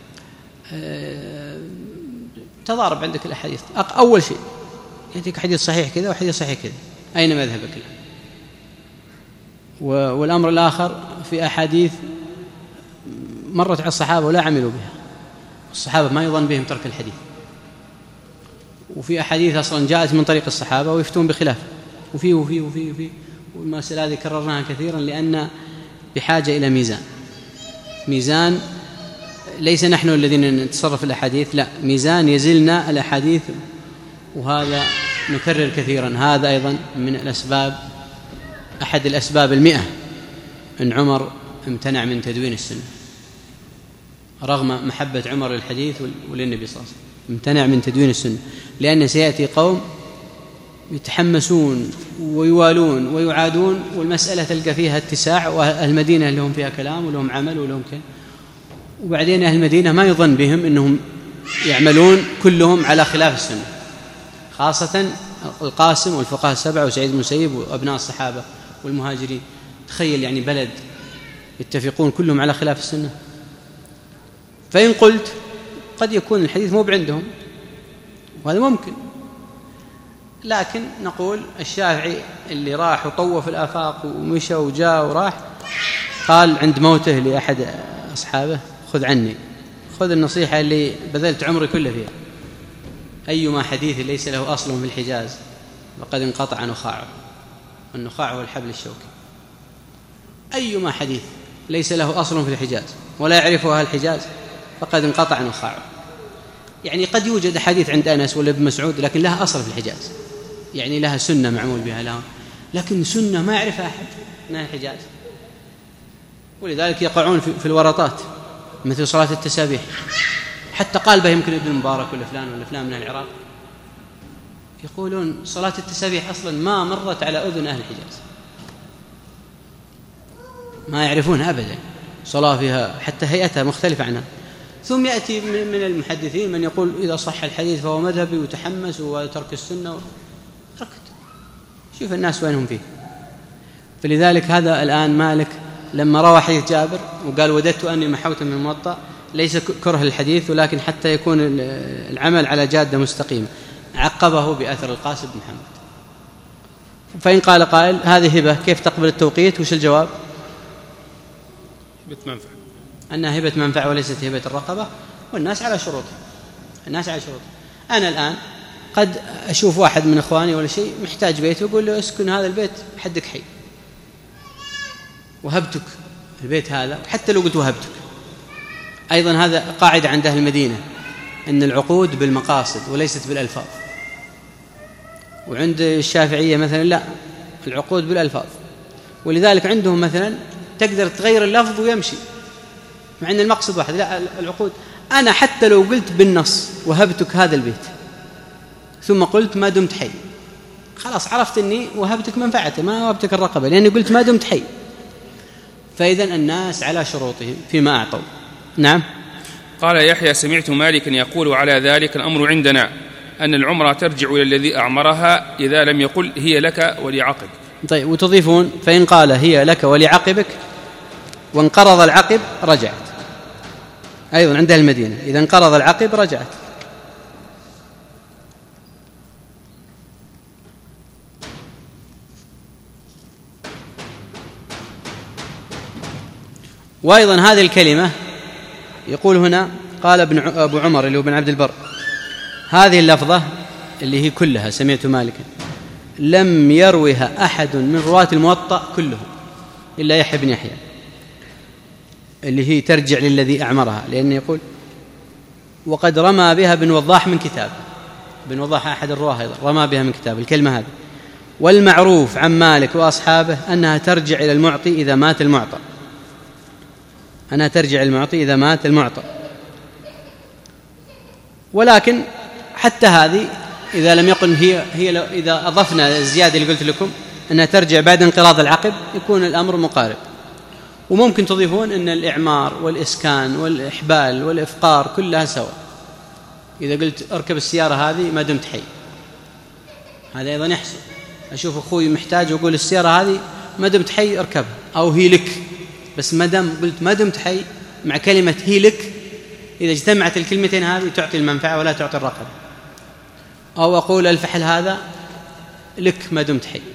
تضارب عندك الأحاديث. أول شيء يأتيك حديث صحيح كذا وحديث صحيح كذا، أين مذهبك؟ والأمر الآخر في أحاديث مرت على الصحابة ولا عملوا بها، الصحابة ما يظن بهم ترك الحديث، وفي أحاديث أصلا جاءت من طريق الصحابة ويفتون بخلاف، وفيه وفيه وفيه وفيه. والمسألة هذه كررناها كثيرا لأن بحاجة إلى ميزان، ميزان ليس نحن الذين نتصرف في الأحاديث، لا، ميزان يزلنا الأحاديث. وهذا نكرر كثيرا، هذا أيضا من الأسباب، أحد الأسباب المئة أن عمر امتنع من تدوين السنة رغم محبة عمر للحديث وللنبي صلى الله عليه وسلم، امتنع من تدوين السنة لأن سيأتي قوم يتحمسون ويوالون ويعادون، والمسألة تلقى فيها اتساع، وأهل المدينة لهم فيها كلام ولهم عمل ولهم كلام، وبعدين أهل المدينة ما يظن بهم أنهم يعملون كلهم على خلاف السنة، خاصة القاسم والفقهاء السبعة وسعيد بن المسيب وأبناء الصحابة والمهاجرين. تخيل يعني بلد يتفقون كلهم على خلاف السنة. فإن قلت قد يكون الحديث مو بعندهم، وهذا ممكن، لكن نقول الشافعي اللي راح وطوف الآفاق ومشى وجاء وراح قال عند موته لأحد أصحابه: خذ عني، خذ النصيحة اللي بذلت عمري كله فيها، أيما حديث ليس له أصل في الحجاز فقد انقطع نخاعه، والنخاع هو الحبل الشوكي. أيما حديث ليس له أصل في الحجاز ولا يعرفه أهل الحجاز فقد انقطع نخاعه. يعني قد يوجد حديث عند أنس ولا ابن مسعود لكن لها أصل في الحجاز، يعني لها سنة معمول بها لها، لكن سنة ما يعرفها أحد من الحجاز، ولذلك يقعون في الورطات مثل صلاة التسابيح. حتى قال به يمكن ابن المبارك ولا فلان ولا فلان من العراق، يقولون صلاة التسابيح أصلا ما مرت على أذن أهل الحجاز، ما يعرفونها أبدا، صلاة فيها حتى هيئتها مختلفة عنها. ثم يأتي من المحدثين من يقول إذا صح الحديث فهو مذهبي وتحمس وترك السنة، ركض. شوف الناس وينهم فيه. فلذلك هذا الآن مالك لما روى حديث جابر وقال وددت أني محوت من الموطأ، ليس كره الحديث ولكن حتى يكون العمل على جادة مستقيمة، عقبه بأثر القاسم بن محمد. فإن قال قائل هذه هبة كيف تقبل التوقيت؟ وش الجواب؟ هبة منفعة، أنها هبة منفعة وليست هبة الرقبة، والناس على شروطها، الناس على شروطها. أنا الآن قد أشوف واحد من إخواني ولا شيء محتاج بيت وأقول له اسكن هذا البيت حدك حي، وهبتك البيت هذا، حتى لو قلت وهبتك. أيضا هذا قاعدة عند أهل المدينة أن العقود بالمقاصد وليست بالألفاظ، وعند الشافعية مثلا لا، العقود بالألفاظ، ولذلك عندهم مثلا تقدر تغير اللفظ ويمشي مع أن المقصد واحد. لا، العقود أنا حتى لو قلت بالنص وهبتك هذا البيت ثم قلت ما دمت حي، خلاص عرفت أني وهبتك منفعته ما وهبتك الرقبة، لأني قلت ما دمت حي. فإذن الناس على شروطهم فيما أعطوا. نعم. قال يحيى سمعت مالكا يقول على ذلك الأمر عندنا أن العمرة ترجع إلى الذي أعمرها إذا لم يقل هي لك ولعقبك. طيب، وتضيفون فإن قال هي لك ولعقبك وانقرض العقب رجعت. أيضا عند المدينة إذا انقرض العقب رجعت. وأيضا هذه الكلمة يقول هنا قال ابن أبو عمر اللي هو بن عبد البر، هذه اللفظة اللي هي كلها سمعت مالكا لم يروها أحد من رواة الموطأ كلهم إلا يحيى بن يحيى، اللي هي ترجع للذي أعمرها، لأنه يقول وقد رمى بها بن وضاح من كتاب، بن وضاح أحد الرواه أيضا رمى بها من كتاب الكلمة هذه. والمعروف عن مالك وأصحابه أنها ترجع إلى المعطي إذا مات المعطى، أنها ترجع إلى المعطي إذا مات المعطى. ولكن حتى هذه إذا لم يقل هي, هي إذا أضفنا الزيادة اللي قلت لكم أنها ترجع بعد انقراض العقب يكون الأمر مقارب. وممكن تضيفون أن الإعمار والإسكان والإحبال والإفقار كلها سواء. إذا قلت أركب السيارة هذه ما دمت حي، هذا أيضا يحصل. أشوف أخوي محتاج وأقول السيارة هذه ما دمت حي أركبها، أو هي لك، بس ما دام قلت ما دمت حي مع كلمة هي لك، إذا اجتمعت الكلمتين هذه تعطي المنفعة ولا تعطي الرقبة. أو أقول الفحل هذا لك ما دمت حي،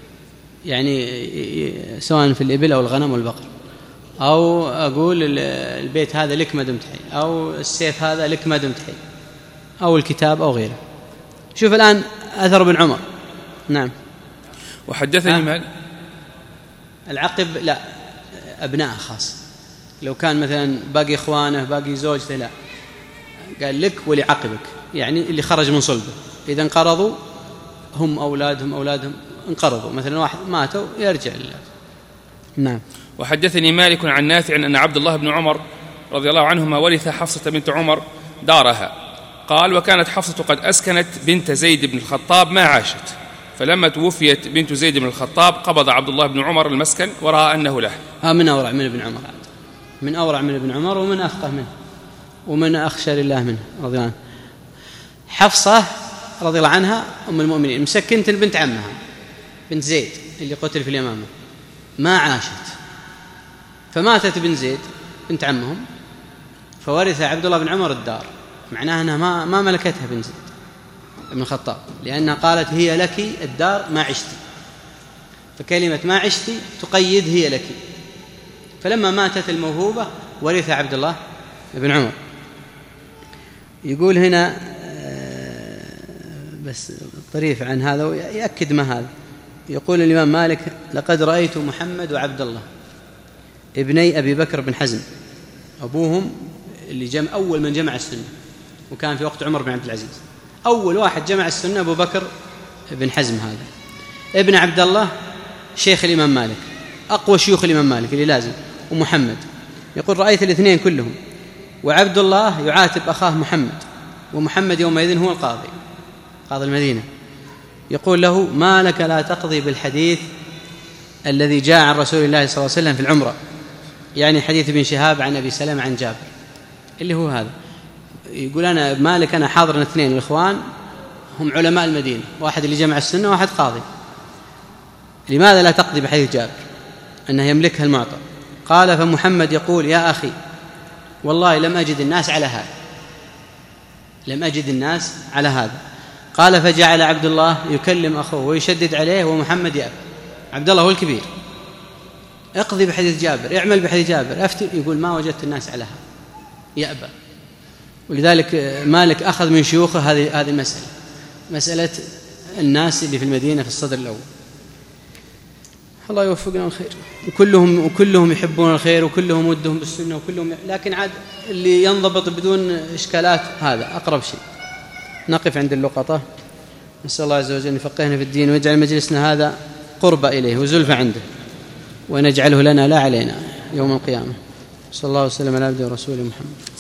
يعني سواء في الإبل أو الغنم والبقر. أو أقول البيت هذا لك ما دمت حي، أو السيف هذا لك ما دمت حي، أو الكتاب أو غيره. شوف الآن أثر بن عمر. نعم. وحدثني آه. مال العقب لا، أبناء خاص، لو كان مثلا باقي إخوانه باقي زوجته لا، قال لك ولعقبك، يعني اللي خرج من صلبه. إذا انقرضوا هم أولادهم أولادهم انقرضوا، مثلا واحد ماتوا يرجع لله. نعم. وحدثني مالك عن نافع أن عبد الله بن عمر رضي الله عنهما ورث حفصة بنت عمر دارها. قال وكانت حفصة قد أسكنت بنت زيد بن الخطاب ما عاشت، فلما توفيت بنت زيد بن الخطاب قبض عبد الله بن عمر المسكن ورأى أنه له. ها من أورع من ابن عمر، من أورع من ابن عمر ومن أفقه منه ومن أخشى لله منه رضي الله عنه. حفصة رضي الله عنها أم المؤمنين مسكنت بنت عمها بنت زيد اللي قتل في اليمامة ما عاشت، فماتت بنت زيد بنت عمهم، فورث عبد الله بن عمر الدار، معناها أنها ما, ما ملكتها بنت زيد ابن الخطاب، لأنها قالت هي لك الدار ما عشتي، فكلمة ما عشتي تقيد هي لك. فلما ماتت الموهوبة ورث عبد الله بن عمر. يقول هنا بس طريف عن هذا ويأكد ما هذا، يقول الإمام مالك لقد رأيت محمد وعبد الله ابني أبي بكر بن حزم، أبوهم اللي جمع أول من جمع السنة، وكان في وقت عمر بن عبد العزيز. أول واحد جمع السنة أبو بكر بن حزم هذا. ابن عبد الله شيخ الإمام مالك، أقوى شيوخ الإمام مالك اللي لازم، ومحمد. يقول رأيت الاثنين كلهم، وعبد الله يعاتب أخاه محمد، ومحمد يومئذ هو القاضي، قاضي المدينة. يقول له: ما لك لا تقضي بالحديث الذي جاء عن رسول الله صلى الله عليه وسلم في العمرة، يعني حديث ابن شهاب عن أبي سلمة عن جابر اللي هو هذا. يقول أنا مالك أنا حاضر اثنين الإخوان هم علماء المدينة، واحد اللي جمع السنة وواحد قاضي، لماذا لا تقضي بحديث جابر أنه يملكها المعطى؟ قال: فمحمد يقول: يا أخي والله لم أجد الناس على هذا، لم أجد الناس على هذا. قال: فجعل عبد الله يكلم أخوه ويشدد عليه ومحمد يأبى. عبد الله هو الكبير: اقضي بحديث جابر، اعمل بحديث جابر، أفتي. يقول: ما وجدت الناس على هذا، يأبى. ولذلك مالك أخذ من شيوخه هذه هذه المسألة، مسألة الناس اللي في المدينة في الصدر الأول. الله يوفقنا الخير. وكلهم وكلهم يحبون الخير، وكلهم ودهم بالسنة، وكلهم، لكن عاد اللي ينضبط بدون إشكالات هذا أقرب شيء. نقف عند اللقطة. نسأل الله عز وجل أن يفقهنا في الدين، ويجعل مجلسنا هذا قرب إليه وزلفة عنده، ونجعله لنا لا علينا يوم القيامة. صلى الله وسلم على عبده ورسوله محمد.